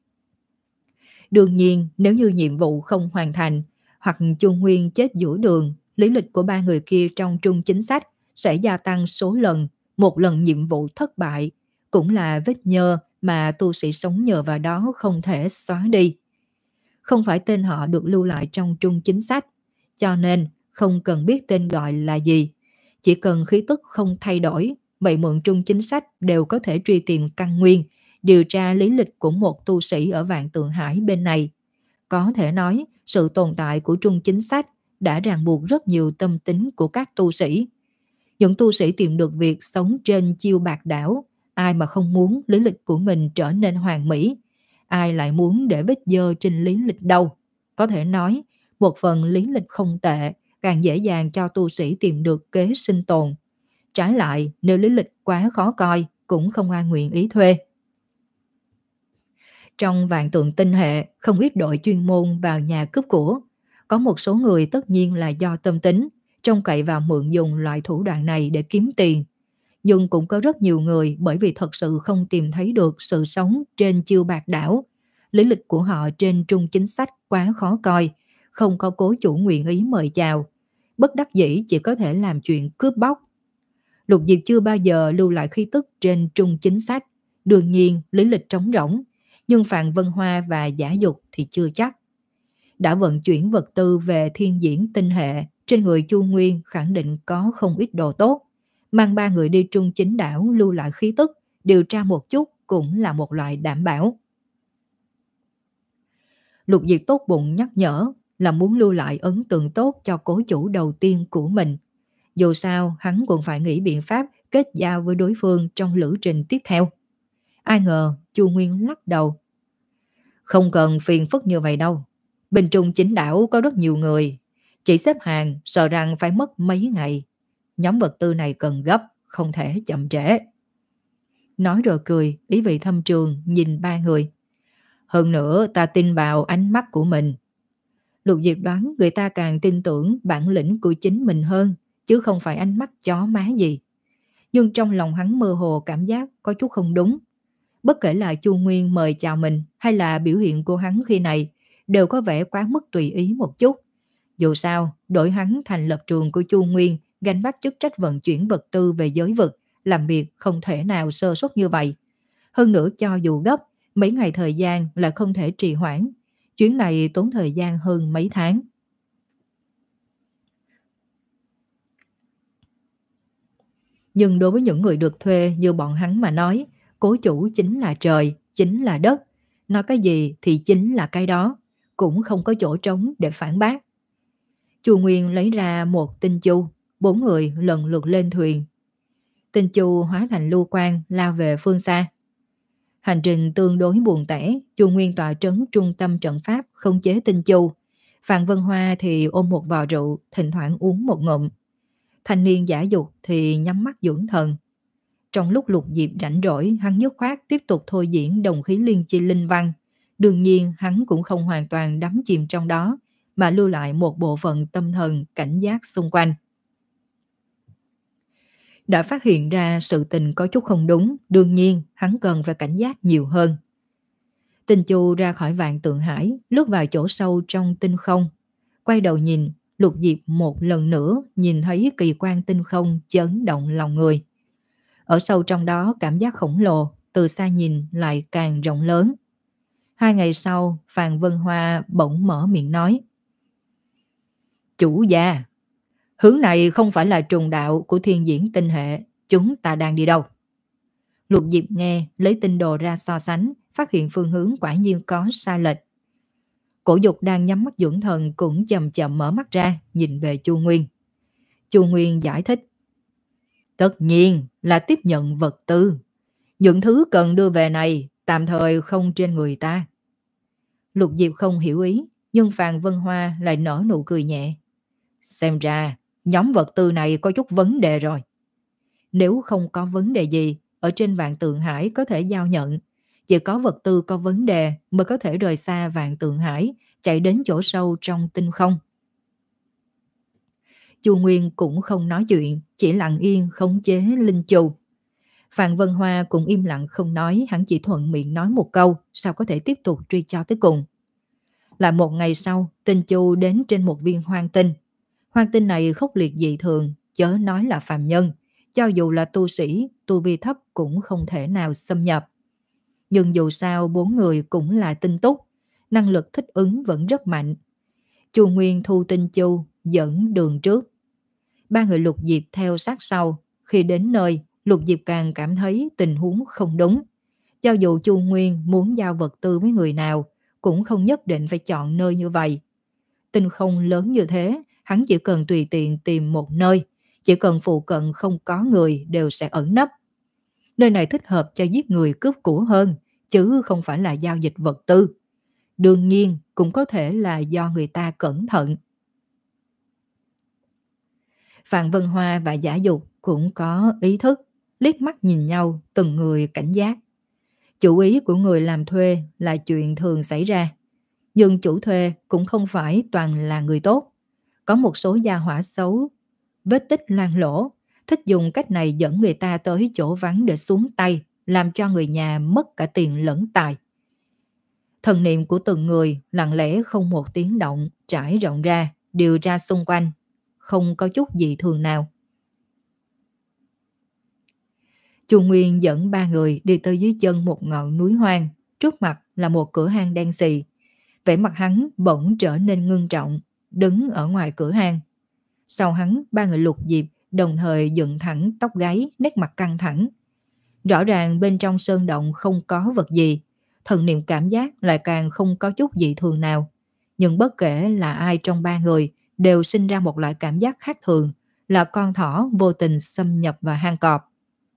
Đương nhiên, nếu như nhiệm vụ không hoàn thành, hoặc Chu Nguyên chết giữa đường, lý lịch của ba người kia trong Trung Chính sách sẽ gia tăng số lần, một lần nhiệm vụ thất bại, cũng là vết nhơ mà tu sĩ sống nhờ vào đó không thể xóa đi. Không phải tên họ được lưu lại trong Trung Chính sách, cho nên không cần biết tên gọi là gì. Chỉ cần khí tức không thay đổi, vậy mượn Trung Chính sách đều có thể truy tìm căn nguyên, điều tra lý lịch của một tu sĩ ở Vạn Tượng Hải bên này. Có thể nói, sự tồn tại của Trung Chính sách đã ràng buộc rất nhiều tâm tính của các tu sĩ. Những tu sĩ tìm được việc sống trên chiêu bạc đảo, ai mà không muốn lý lịch của mình trở nên hoàn mỹ, ai lại muốn để vết dơ trên lý lịch đâu. Có thể nói, một phần lý lịch không tệ càng dễ dàng cho tu sĩ tìm được kế sinh tồn. Trái lại, nếu lý lịch quá khó coi, cũng không ai nguyện ý thuê. Trong Vạn Tượng tinh hệ, không ít đội chuyên môn vào nhà cướp của. Có một số người tất nhiên là do tâm tính, trông cậy vào mượn dùng loại thủ đoạn này để kiếm tiền. Nhưng cũng có rất nhiều người bởi vì thật sự không tìm thấy được sự sống trên chiêu bạc đảo. Lý lịch của họ trên Trung Chính sách quá khó coi, không có cố chủ nguyện ý mời chào. Bất đắc dĩ chỉ có thể làm chuyện cướp bóc. Lục Diệp chưa bao giờ lưu lại khí tức trên Trung Chính sách. Đương nhiên, lý lịch trống rỗng, nhưng Phạm Vân Hoa và Giả Dục thì chưa chắc. Đã vận chuyển vật tư về thiên diễn tinh hệ, trên người Chu Nguyên khẳng định có không ít đồ tốt. Mang ba người đi Trung Chính đảo lưu lại khí tức, điều tra một chút cũng là một loại đảm bảo. Lục Diệp tốt bụng nhắc nhở là muốn lưu lại ấn tượng tốt cho cố chủ đầu tiên của mình. Dù sao, hắn cũng phải nghĩ biện pháp kết giao với đối phương trong lữ trình tiếp theo. Ai ngờ, Chu Nguyên lắc đầu. Không cần phiền phức như vậy đâu. Bên Trung Chính đảo có rất nhiều người. Chỉ xếp hàng sợ rằng phải mất mấy ngày. Nhóm vật tư này cần gấp, không thể chậm trễ. Nói rồi cười, ý vị thâm trường nhìn ba người. Hơn nữa ta tin vào ánh mắt của mình. Lục Diệp đoán người ta càng tin tưởng bản lĩnh của chính mình hơn, chứ không phải ánh mắt chó má gì. Nhưng trong lòng hắn mơ hồ cảm giác có chút không đúng. Bất kể là Chu Nguyên mời chào mình hay là biểu hiện của hắn khi này, đều có vẻ quá mức tùy ý một chút. Dù sao, đổi hắn thành lập trường của Chu Nguyên, gánh vác chức trách vận chuyển vật tư về giới vực, làm việc không thể nào sơ suất như vậy. Hơn nữa cho dù gấp, mấy ngày thời gian là không thể trì hoãn. Chuyến này tốn thời gian hơn mấy tháng. Nhưng đối với những người được thuê như bọn hắn mà nói, cố chủ chính là trời, chính là đất. Nói cái gì thì chính là cái đó, cũng không có chỗ trống để phản bác. Chu Nguyên lấy ra một tinh chu, bốn người lần lượt lên thuyền. Tinh chu hóa thành lưu quang lao về phương xa. Hành trình tương đối buồn tẻ, Chu Nguyên tọa trấn trung tâm trận pháp khống chế tinh chu. Phạm Vân Hoa thì ôm một vò rượu, thỉnh thoảng uống một ngụm. Thanh niên giả dục thì nhắm mắt dưỡng thần. Trong lúc Lục Diệp rảnh rỗi, hắn dứt khoát tiếp tục thôi diễn đồng khí liên chi linh văn. Đương nhiên, hắn cũng không hoàn toàn đắm chìm trong đó, mà lưu lại một bộ phận tâm thần cảnh giác xung quanh. Đã phát hiện ra sự tình có chút không đúng, đương nhiên hắn cần phải cảnh giác nhiều hơn. Tinh Chu ra khỏi vạn tượng hải, lướt vào chỗ sâu trong tinh không. Quay đầu nhìn, Lục Diệp một lần nữa nhìn thấy kỳ quan tinh không chấn động lòng người. Ở sâu trong đó cảm giác khổng lồ, từ xa nhìn lại càng rộng lớn. Hai ngày sau, Phàn Vân Hoa bỗng mở miệng nói. Chủ gia, hướng này không phải là trùng đạo của thiên diễn tinh hệ, chúng ta đang đi đâu? Lục Diệp nghe, lấy tinh đồ ra so sánh, phát hiện phương hướng quả nhiên có sai lệch. Cổ Dục đang nhắm mắt dưỡng thần cũng chậm chậm mở mắt ra, nhìn về Chu Nguyên. Chu Nguyên giải thích. Tất nhiên là tiếp nhận vật tư. Những thứ cần đưa về này tạm thời không trên người ta. Lục Diệp không hiểu ý, nhưng Phàn Vân Hoa lại nở nụ cười nhẹ. Xem ra, nhóm vật tư này có chút vấn đề rồi. Nếu không có vấn đề gì, ở trên Vạn Tượng Hải có thể giao nhận. Chỉ có vật tư có vấn đề mới có thể rời xa Vạn Tượng Hải, chạy đến chỗ sâu trong tinh không. Chu Nguyên cũng không nói chuyện, chỉ lặng yên khống chế linh chu. Phạm Vân Hoa cũng im lặng không nói, hắn chỉ thuận miệng nói một câu, sao có thể tiếp tục truy cho tới cùng. Lại một ngày sau, Tinh Chu đến trên một viên hoang tinh. Hoang tinh này khốc liệt dị thường, chớ nói là phàm nhân, cho dù là tu sĩ, tu vi thấp cũng không thể nào xâm nhập. Nhưng dù sao bốn người cũng là tinh túc, năng lực thích ứng vẫn rất mạnh. Chu Nguyên thu Tinh Chu dẫn đường trước. Ba người Lục Diệp theo sát sau, khi đến nơi, Lục Diệp càng cảm thấy tình huống không đúng. Cho dù Chu Nguyên muốn giao vật tư với người nào, cũng không nhất định phải chọn nơi như vậy. Tinh không lớn như thế, hắn chỉ cần tùy tiện tìm một nơi, chỉ cần phụ cận không có người đều sẽ ẩn nấp. Nơi này thích hợp cho giết người cướp của hơn, chứ không phải là giao dịch vật tư. Đương nhiên, cũng có thể là do người ta cẩn thận. Phạm Vân Hoa và Giả Dục cũng có ý thức, liếc mắt nhìn nhau, từng người cảnh giác. Chủ ý của người làm thuê là chuyện thường xảy ra, nhưng chủ thuê cũng không phải toàn là người tốt. Có một số gia hỏa xấu, vết tích loang lỗ, thích dùng cách này dẫn người ta tới chỗ vắng để xuống tay, làm cho người nhà mất cả tiền lẫn tài. Thần niệm của từng người lặng lẽ không một tiếng động trải rộng ra, điều ra xung quanh, không có chút gì thường nào. Chu Nguyên dẫn ba người đi tới dưới chân một ngọn núi hoang, trước mặt là một cửa hang đen xì. Vẻ mặt hắn bỗng trở nên ngưng trọng, đứng ở ngoài cửa hang. Sau hắn, ba người Lục Diệp đồng thời dựng thẳng tóc gáy, nét mặt căng thẳng. Rõ ràng bên trong sơn động không có vật gì, thần niệm cảm giác lại càng không có chút gì thường nào. Nhưng bất kể là ai trong ba người, đều sinh ra một loại cảm giác khác thường, là con thỏ vô tình xâm nhập vào hang cọp.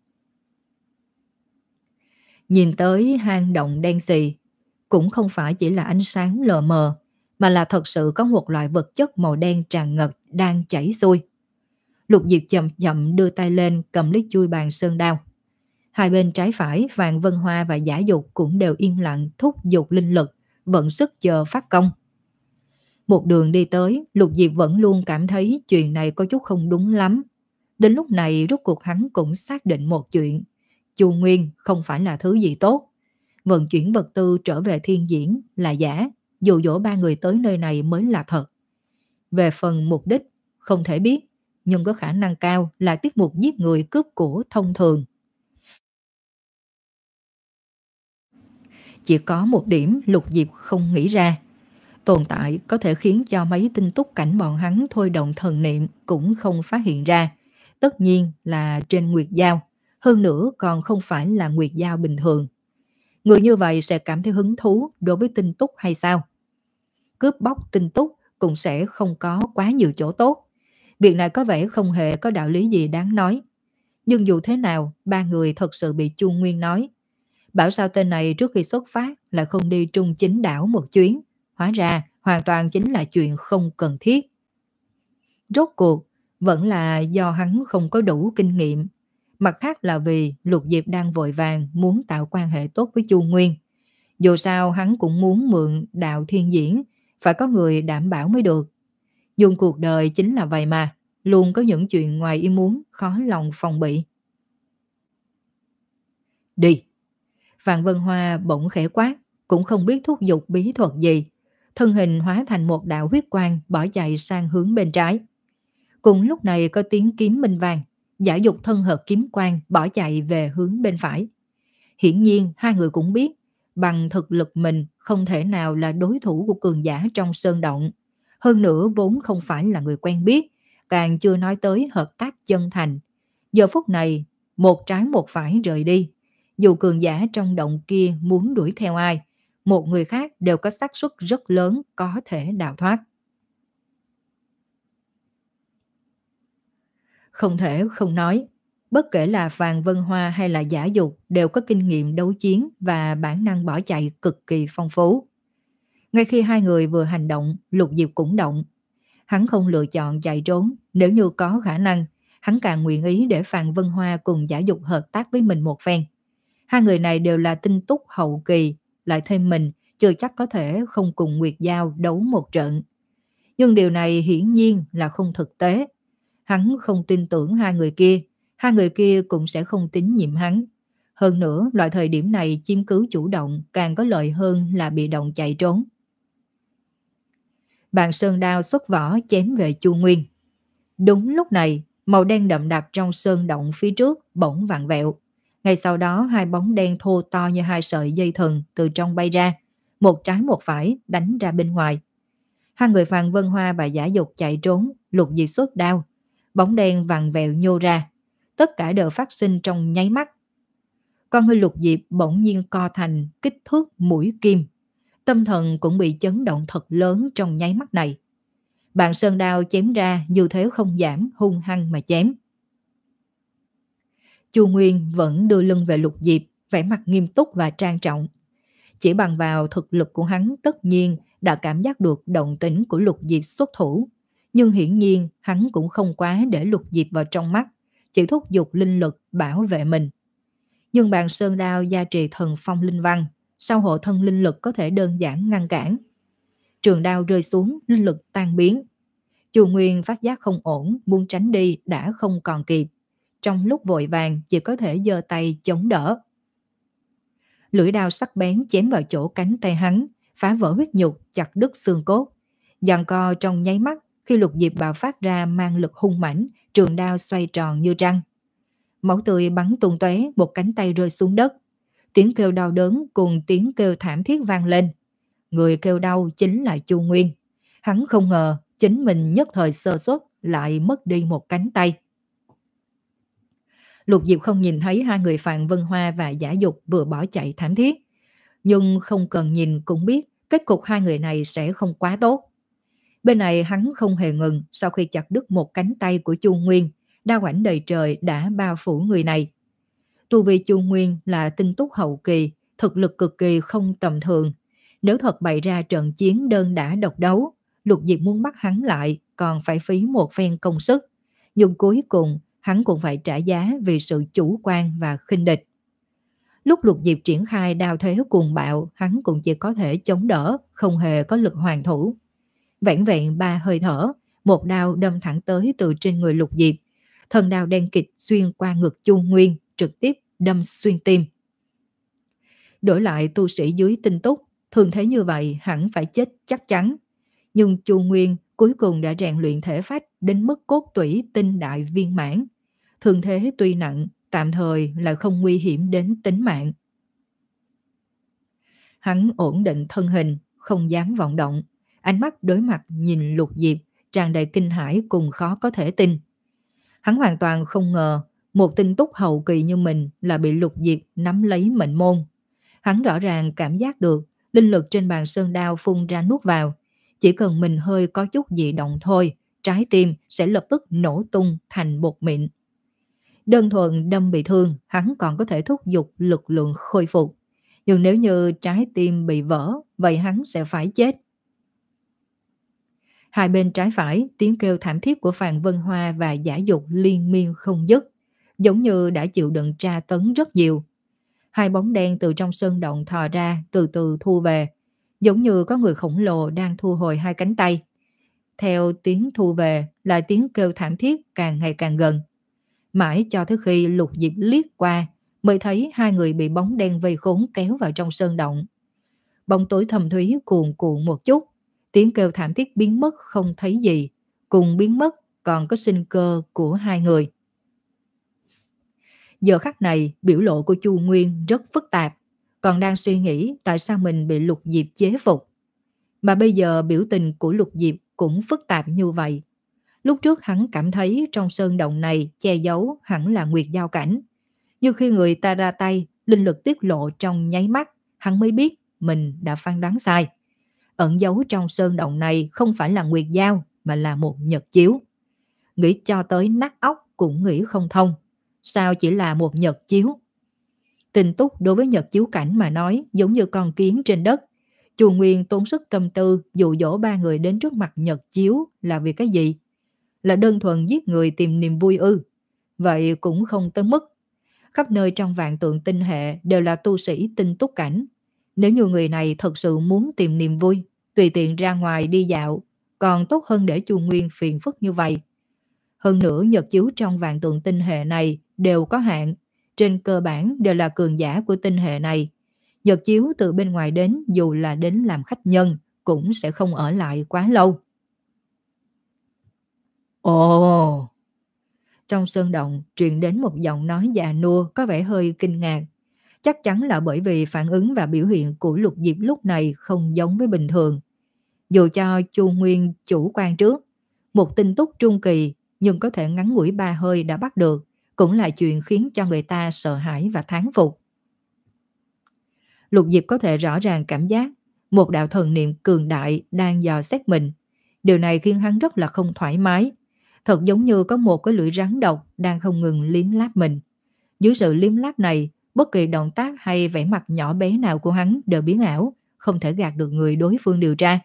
Nhìn tới hang động đen xì, cũng không phải chỉ là ánh sáng lờ mờ, mà là thật sự có một loại vật chất màu đen tràn ngập đang chảy xuôi. Lục Diệp chậm chậm đưa tay lên cầm lấy chui bàn sơn đao. Hai bên trái phải, Vạn Vân Hoa và Giả Dục cũng đều yên lặng thúc giục linh lực, vận sức chờ phát công. Một đường đi tới, Lục Diệp vẫn luôn cảm thấy chuyện này có chút không đúng lắm. Đến lúc này rốt cuộc hắn cũng xác định một chuyện. Chu Nguyên không phải là thứ gì tốt. Vận chuyển vật tư trở về thiên diễn là giả, dụ dỗ ba người tới nơi này mới là thật. Về phần mục đích, không thể biết, nhưng có khả năng cao là tiết mục giết người cướp của thông thường. Chỉ có một điểm Lục Diệp không nghĩ ra. Tồn tại có thể khiến cho mấy tinh túc cảnh bọn hắn thôi động thần niệm cũng không phát hiện ra. Tất nhiên là trên Nguyệt Giao. Hơn nữa còn không phải là Nguyệt Giao bình thường. Người như vậy sẽ cảm thấy hứng thú đối với tinh túc hay sao? Cướp bóc tinh túc cũng sẽ không có quá nhiều chỗ tốt. Việc này có vẻ không hề có đạo lý gì đáng nói. Nhưng dù thế nào, ba người thật sự bị Chu Nguyên nói. Bảo sao tên này trước khi xuất phát lại không đi Trung Chính đảo một chuyến. Hóa ra hoàn toàn chính là chuyện không cần thiết. Rốt cuộc vẫn là do hắn không có đủ kinh nghiệm. Mặt khác là vì Lục Diệp đang vội vàng muốn tạo quan hệ tốt với Chu Nguyên. Dù sao hắn cũng muốn mượn đạo thiên diễn, phải có người đảm bảo mới được. Dùng cuộc đời chính là vậy mà, luôn có những chuyện ngoài ý muốn, khó lòng phòng bị. Đi! Phạm Vân Hoa bỗng khẽ quát, cũng không biết thúc giục bí thuật gì. Thân hình hóa thành một đạo huyết quang bỏ chạy sang hướng bên trái. Cùng lúc này có tiếng kiếm minh vàng, giả dục thân hợp kiếm quang bỏ chạy về hướng bên phải. Hiển nhiên hai người cũng biết, bằng thực lực mình không thể nào là đối thủ của cường giả trong sơn động. Hơn nữa vốn không phải là người quen biết, càng chưa nói tới hợp tác chân thành. Giờ phút này, một trái một phải rời đi. Dù cường giả trong động kia muốn đuổi theo ai, một người khác đều có xác suất rất lớn có thể đào thoát. Không thể không nói, bất kể là Phàn Vân Hoa hay là Giả Dục đều có kinh nghiệm đấu chiến và bản năng bỏ chạy cực kỳ phong phú. Ngay khi hai người vừa hành động, Lục Diệp cũng động. Hắn không lựa chọn chạy trốn, nếu như có khả năng, hắn càng nguyện ý để Phàn Vân Hoa cùng Giả Dục hợp tác với mình một phen. Hai người này đều là tinh túc hậu kỳ, lại thêm mình, chưa chắc có thể không cùng Nguyệt Giao đấu một trận. Nhưng điều này hiển nhiên là không thực tế. Hắn không tin tưởng hai người kia, hai người kia cũng sẽ không tín nhiệm hắn. Hơn nữa, loại thời điểm này chiếm cứ chủ động càng có lợi hơn là bị động chạy trốn. Bàn sơn đao xuất vỏ chém về Chu Nguyên. Đúng lúc này, màu đen đậm đặc trong sơn động phía trước bỗng vặn vẹo. Ngay sau đó hai bóng đen thô to như hai sợi dây thừng từ trong bay ra, một trái một phải đánh ra bên ngoài. Hai người Phàn Vân Hoa và Giả Dục chạy trốn, Lục Diệp xuất đao. Bóng đen vặn vẹo nhô ra. Tất cả đều phát sinh trong nháy mắt. Con ngươi Lục Diệp bỗng nhiên co thành kích thước mũi kim. Tâm thần cũng bị chấn động thật lớn trong nháy mắt này. Bàn sơn đao chém ra như thế không giảm, hung hăng mà chém. Chu Nguyên vẫn đưa lưng về Lục Diệp, vẻ mặt nghiêm túc và trang trọng. Chỉ bằng vào thực lực của hắn tất nhiên đã cảm giác được động tĩnh của Lục Diệp xuất thủ. Nhưng hiển nhiên hắn cũng không quá để Lục Diệp vào trong mắt, chỉ thúc giục linh lực bảo vệ mình. Nhưng bàn sơn đao gia trì thần phong linh văn, sao hộ thân linh lực có thể đơn giản ngăn cản. Trường đao rơi xuống, linh lực tan biến. Chu Nguyên phát giác không ổn, muốn tránh đi đã không còn kịp. Trong lúc vội vàng chỉ có thể giơ tay chống đỡ. Lưỡi đao sắc bén chém vào chỗ cánh tay hắn, phá vỡ huyết nhục, chặt đứt xương cốt. Giằng co trong nháy mắt, khi Lục Diệp bạo phát ra mang lực hung mãnh, trường đao xoay tròn như trăng. Máu tươi bắn tung tóe, một cánh tay rơi xuống đất. Tiếng kêu đau đớn cùng tiếng kêu thảm thiết vang lên. Người kêu đau chính là Chu Nguyên. Hắn không ngờ chính mình nhất thời sơ suất lại mất đi một cánh tay. Lục Diệp không nhìn thấy hai người Phàn Vân Hoa và Giả Dục vừa bỏ chạy thảm thiết. Nhưng không cần nhìn cũng biết kết cục hai người này sẽ không quá tốt. Bên này hắn không hề ngừng, sau khi chặt đứt một cánh tay của Chu Nguyên, đao ảnh đầy trời đã bao phủ người này. Tu vi Chu Nguyên là tinh túc hậu kỳ, thực lực cực kỳ không tầm thường. Nếu thật bày ra trận chiến đơn đả độc đấu, Lục Diệp muốn bắt hắn lại còn phải phí một phen công sức. Nhưng cuối cùng hắn cũng phải trả giá vì sự chủ quan và khinh địch. Lúc Lục Diệp triển khai đao thế cuồng bạo, hắn cũng chỉ có thể chống đỡ, không hề có lực hoàn thủ. Vẻn vẹn ba hơi thở, một đao đâm thẳng tới từ trên người Lục Diệp. Thần đao đen kịt xuyên qua ngực Chu Nguyên, trực tiếp đâm xuyên tim. Đổi lại tu sĩ dưới tinh túc, thường thế như vậy hẳn phải chết chắc chắn. Nhưng Chu Nguyên cuối cùng đã rèn luyện thể phách đến mức cốt tủy tinh đại viên mãn. Thường thế tuy nặng, tạm thời là không nguy hiểm đến tính mạng. Hắn ổn định thân hình, không dám vọng động, ánh mắt đối mặt nhìn Lục Diệp tràn đầy kinh hãi cùng khó có thể tin. Hắn hoàn toàn không ngờ một tinh túc hậu kỳ như mình là bị Lục Diệp nắm lấy mệnh môn. Hắn rõ ràng cảm giác được linh lực trên bàn sơn đao phun ra nuốt vào. Chỉ cần mình hơi có chút dị động thôi, trái tim sẽ lập tức nổ tung thành bột mịn. Đơn thuần đâm bị thương, hắn còn có thể thúc giục lực lượng khôi phục. Nhưng nếu như trái tim bị vỡ, vậy hắn sẽ phải chết. Hai bên trái phải, tiếng kêu thảm thiết của Phàn Vân Hoa và Giả Dục liên miên không dứt, giống như đã chịu đựng tra tấn rất nhiều. Hai bóng đen từ trong sơn động thò ra, từ từ thu về, giống như có người khổng lồ đang thu hồi hai cánh tay. Theo tiếng thu về là tiếng kêu thảm thiết càng ngày càng gần. Mãi cho tới khi Lục Diệp liếc qua mới thấy hai người bị bóng đen vây khốn kéo vào trong sơn động. Bóng tối thầm thúy cuồn cuộn một chút, tiếng kêu thảm thiết biến mất không thấy gì, cùng biến mất còn có sinh cơ của hai người. Giờ khắc này biểu lộ của Chu Nguyên rất phức tạp, còn đang suy nghĩ tại sao mình bị Lục Diệp chế phục. Mà bây giờ biểu tình của Lục Diệp cũng phức tạp như vậy. Lúc trước hắn cảm thấy trong sơn động này che giấu hẳn là Nguyệt Giao Cảnh. Nhưng khi người ta ra tay, linh lực tiết lộ trong nháy mắt, hắn mới biết mình đã phán đoán sai. Ẩn giấu trong sơn động này không phải là Nguyệt Giao mà là một nhật chiếu. Nghĩ cho tới nát óc cũng nghĩ không thông. Sao chỉ là một nhật chiếu? Tình túc đối với nhật chiếu cảnh mà nói giống như con kiến trên đất. Chu Nguyên tốn sức tâm tư dụ dỗ ba người đến trước mặt nhật chiếu là vì cái gì? Là đơn thuần giết người tìm niềm vui ư? Vậy cũng không tới mức. Khắp nơi trong vạn tượng tinh hệ đều là tu sĩ tinh túc cảnh. Nếu như người này thật sự muốn tìm niềm vui, tùy tiện ra ngoài đi dạo, còn tốt hơn để Chu Nguyên phiền phức như vậy. Hơn nữa nhật chiếu trong vạn tượng tinh hệ này đều có hạn, trên cơ bản đều là cường giả của tinh hệ này. Nhật chiếu từ bên ngoài đến dù là đến làm khách nhân cũng sẽ không ở lại quá lâu. Ồ! Trong sơn động truyền đến một giọng nói già nua có vẻ hơi kinh ngạc. Chắc chắn là bởi vì phản ứng và biểu hiện của Lục Diệp lúc này không giống với bình thường. Dù cho Chu Nguyên chủ quan trước, một tinh túc trung kỳ nhưng có thể ngắn ngủi ba hơi đã bắt được, cũng là chuyện khiến cho người ta sợ hãi và thán phục. Lục Diệp có thể rõ ràng cảm giác một đạo thần niệm cường đại đang dò xét mình. Điều này khiến hắn rất là không thoải mái. Thật giống như có một cái lưỡi rắn độc đang không ngừng liếm láp mình. Dưới sự liếm láp này, bất kỳ động tác hay vẻ mặt nhỏ bé nào của hắn đều biến ảo, không thể gạt được người đối phương điều tra.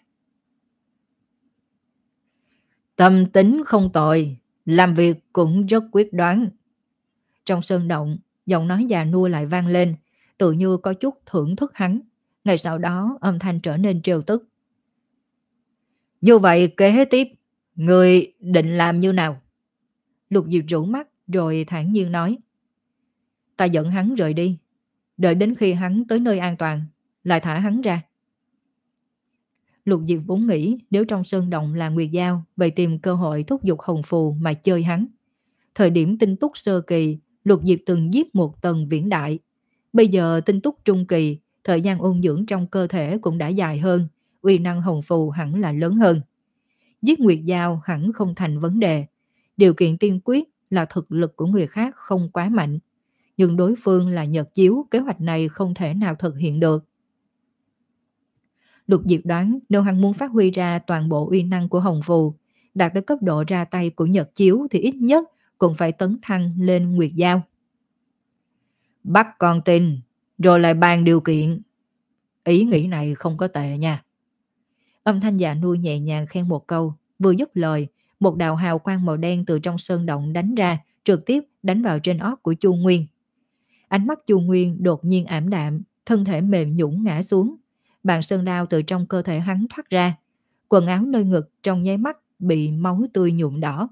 Tâm tính không tồi, làm việc cũng rất quyết đoán. Trong sơn động, giọng nói già nua lại vang lên, tự như có chút thưởng thức hắn. Ngày sau đó âm thanh trở nên trêu tức. Như vậy kế tiếp, người định làm như nào? Lục Diệp rũ mắt rồi thản nhiên nói. Ta dẫn hắn rời đi, đợi đến khi hắn tới nơi an toàn, lại thả hắn ra. Lục Diệp vốn nghĩ nếu trong sơn động là Nguyệt Giao, vậy tìm cơ hội thúc giục hồng phù mà chơi hắn. Thời điểm tinh túc sơ kỳ, Lục Diệp từng giết một tầng viễn đại. Bây giờ tinh túc trung kỳ, thời gian ôn dưỡng trong cơ thể cũng đã dài hơn, uy năng hồng phù hẳn là lớn hơn. Giết Nguyệt Giao hẳn không thành vấn đề. Điều kiện tiên quyết là thực lực của người khác không quá mạnh. Nhưng đối phương là nhật chiếu, kế hoạch này không thể nào thực hiện được. Lục Diệp đoán nếu hắn muốn phát huy ra toàn bộ uy năng của hồng phù, đạt tới cấp độ ra tay của nhật chiếu thì ít nhất cũng phải tấn thăng lên Nguyệt Giao. Bắt con tin, rồi lại bàn điều kiện. Ý nghĩ này không có tệ nha. Âm thanh già nuôi nhẹ nhàng khen một câu, vừa dứt lời, một đạo hào quang màu đen từ trong sơn động đánh ra, trực tiếp đánh vào trên ót của Chu Nguyên. Ánh mắt Chu Nguyên đột nhiên ảm đạm, thân thể mềm nhũn ngã xuống. Bàn sơn đao từ trong cơ thể hắn thoát ra, quần áo nơi ngực trong nháy mắt bị máu tươi nhuộm đỏ.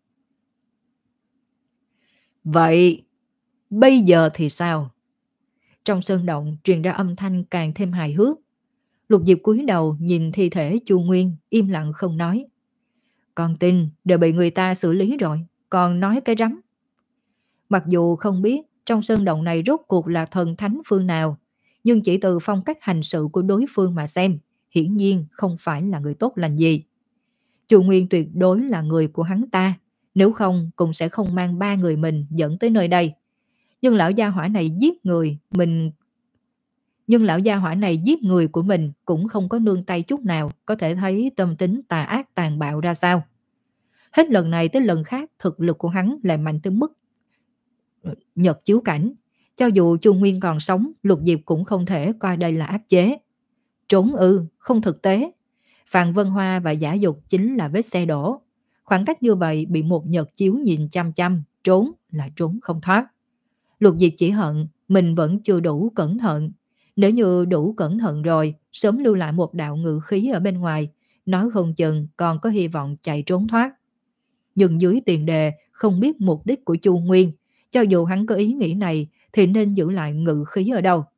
Vậy bây giờ thì sao? Trong sơn động truyền ra âm thanh càng thêm hài hước. Lục Diệp cúi đầu nhìn thi thể Chu Nguyên, im lặng không nói. Con tin đều bị người ta xử lý rồi, còn nói cái rắm. Mặc dù không biết trong sơn động này rốt cuộc là thần thánh phương nào, nhưng chỉ từ phong cách hành sự của đối phương mà xem, hiển nhiên không phải là người tốt lành gì. Chu Nguyên tuyệt đối là người của hắn ta, nếu không cũng sẽ không mang ba người mình dẫn tới nơi đây. Nhưng lão gia hỏa này giết người, mình nhưng lão gia hỏa này giết người của mình cũng không có nương tay chút nào, có thể thấy tâm tính tà ác tàn bạo ra sao. Hết lần này tới lần khác, thực lực của hắn lại mạnh tới mức nhật chiếu cảnh. Cho dù Chu Nguyên còn sống, Lục Diệp cũng không thể coi đây là áp chế. Trốn ư, không thực tế. Phạm Vân Hoa và Giả Dục chính là vết xe đổ. Khoảng cách như vậy bị một nhật chiếu nhìn chăm chăm, trốn là trốn không thoát. Lục Diệp chỉ hận mình vẫn chưa đủ cẩn thận. Nếu như đủ cẩn thận rồi, sớm lưu lại một đạo ngự khí ở bên ngoài, nói không chừng còn có hy vọng chạy trốn thoát. Nhưng dưới tiền đề không biết mục đích của Chu Nguyên, cho dù hắn có ý nghĩ này thì nên giữ lại ngự khí ở đâu.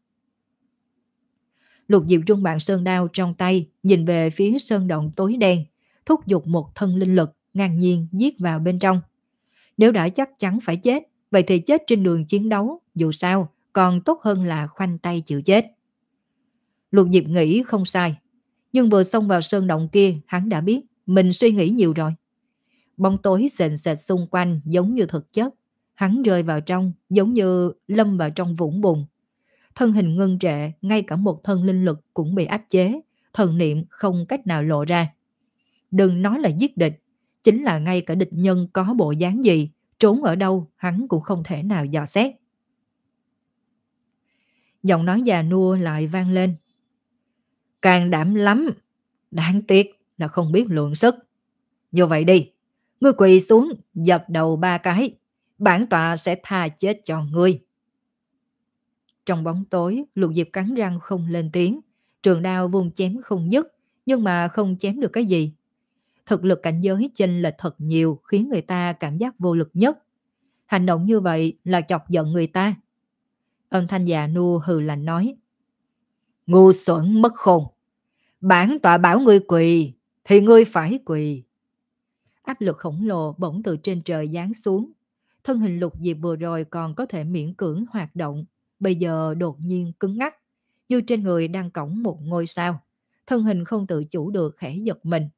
Lục Diệp rung bàn sơn đao trong tay, nhìn về phía sơn động tối đen, thúc giục một thân linh lực, ngang nhiên giết vào bên trong. Nếu đã chắc chắn phải chết, vậy thì chết trên đường chiến đấu, dù sao còn tốt hơn là khoanh tay chịu chết. Lục Diệp nghĩ không sai, nhưng vừa xông vào sơn động kia, hắn đã biết mình suy nghĩ nhiều rồi. Bóng tối sền sệt xung quanh giống như thực chất, hắn rơi vào trong giống như lâm vào trong vũng bùn. Thân hình ngưng trệ, ngay cả một thân linh lực cũng bị áp chế, thần niệm không cách nào lộ ra. Đừng nói là giết địch, chính là ngay cả địch nhân có bộ dáng gì, trốn ở đâu hắn cũng không thể nào dò xét. Giọng nói già nua lại vang lên. Càng đảm lắm, đáng tiếc là không biết lượng sức. Như vậy đi, ngươi quỳ xuống, dập đầu ba cái, bản tọa sẽ tha chết cho ngươi. Trong bóng tối, Lục Diệp cắn răng không lên tiếng, trường đao vung chém không dứt, nhưng mà không chém được cái gì. Thực lực cảnh giới chênh lệch thật nhiều khiến người ta cảm giác vô lực nhất. Hành động như vậy là chọc giận người ta. Âm thanh già nua hừ lạnh nói. Ngu xuẩn mất khôn. Bản tọa bảo ngươi quỳ, thì ngươi phải quỳ. Áp lực khổng lồ bỗng từ trên trời giáng xuống. Thân hình Lục Diệp vừa rồi còn có thể miễn cưỡng hoạt động, bây giờ đột nhiên cứng ngắc, như trên người đang cõng một ngôi sao. Thân hình không tự chủ được khẽ giật mình.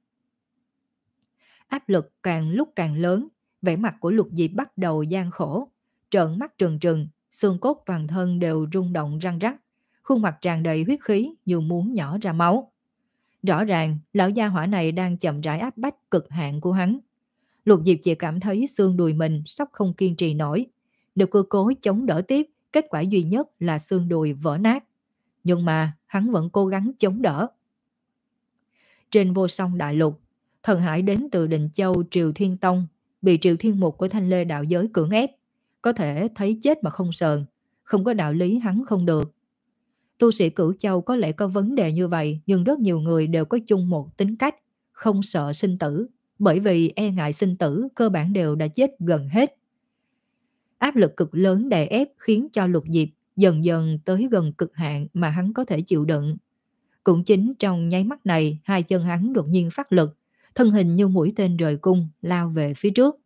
Áp lực càng lúc càng lớn, vẻ mặt của Lục Diệp bắt đầu gian khổ, trợn mắt trừng trừng, xương cốt toàn thân đều rung động răng rắc, khuôn mặt tràn đầy huyết khí như muốn nhỏ ra máu. Rõ ràng, lão gia hỏa này đang chậm rãi áp bách cực hạn của hắn. Lục Diệp chỉ cảm thấy xương đùi mình sắp không kiên trì nổi. Nếu cứ cố chống đỡ tiếp, kết quả duy nhất là xương đùi vỡ nát. Nhưng mà hắn vẫn cố gắng chống đỡ. Trên vô song đại lục, thần hải đến từ Định Châu Triều Thiên Tông, bị Triều Thiên Mục của Thanh Lê đạo giới cưỡng ép. Có thể thấy chết mà không sờn, không có đạo lý hắn không được. Tu sĩ Cửu Châu có lẽ có vấn đề như vậy, nhưng rất nhiều người đều có chung một tính cách, không sợ sinh tử, bởi vì e ngại sinh tử cơ bản đều đã chết gần hết. Áp lực cực lớn đè ép khiến cho Lục Diệp dần dần tới gần cực hạn mà hắn có thể chịu đựng. Cũng chính trong nháy mắt này, hai chân hắn đột nhiên phát lực, thân hình như mũi tên rời cung lao về phía trước.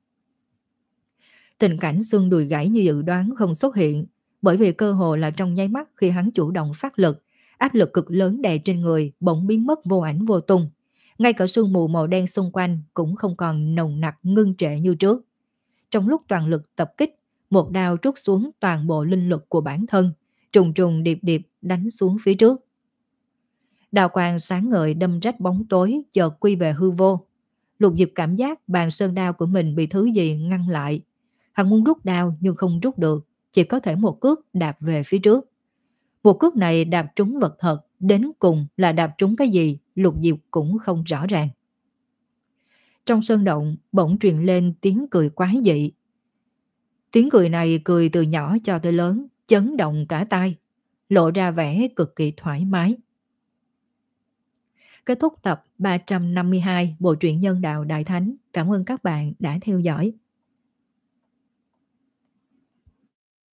Tình cảnh xương đùi gãy như dự đoán không xuất hiện, bởi vì cơ hồ là trong nháy mắt khi hắn chủ động phát lực, áp lực cực lớn đè trên người bỗng biến mất vô ảnh vô tung. Ngay cả sương mù màu đen xung quanh cũng không còn nồng nặc ngưng trệ như trước. Trong lúc toàn lực tập kích, một đao trút xuống toàn bộ linh lực của bản thân, trùng trùng điệp điệp đánh xuống phía trước. Đao quang sáng ngời đâm rách bóng tối, chợt quy về hư vô. Lục Diệp cảm giác bàn sơn đao của mình bị thứ gì ngăn lại. Hắn muốn rút đao nhưng không rút được, chỉ có thể một cước đạp về phía trước. Một cước này đạp trúng vật thật, đến cùng là đạp trúng cái gì, Lục Diệp cũng không rõ ràng. Trong sơn động bỗng truyền lên tiếng cười quái dị. Tiếng cười này cười từ nhỏ cho tới lớn, chấn động cả tai, lộ ra vẻ cực kỳ thoải mái. Kết thúc tập ba trăm năm mươi hai Bộ truyện Nhân Đạo Đại Thánh. Cảm ơn các bạn đã theo dõi.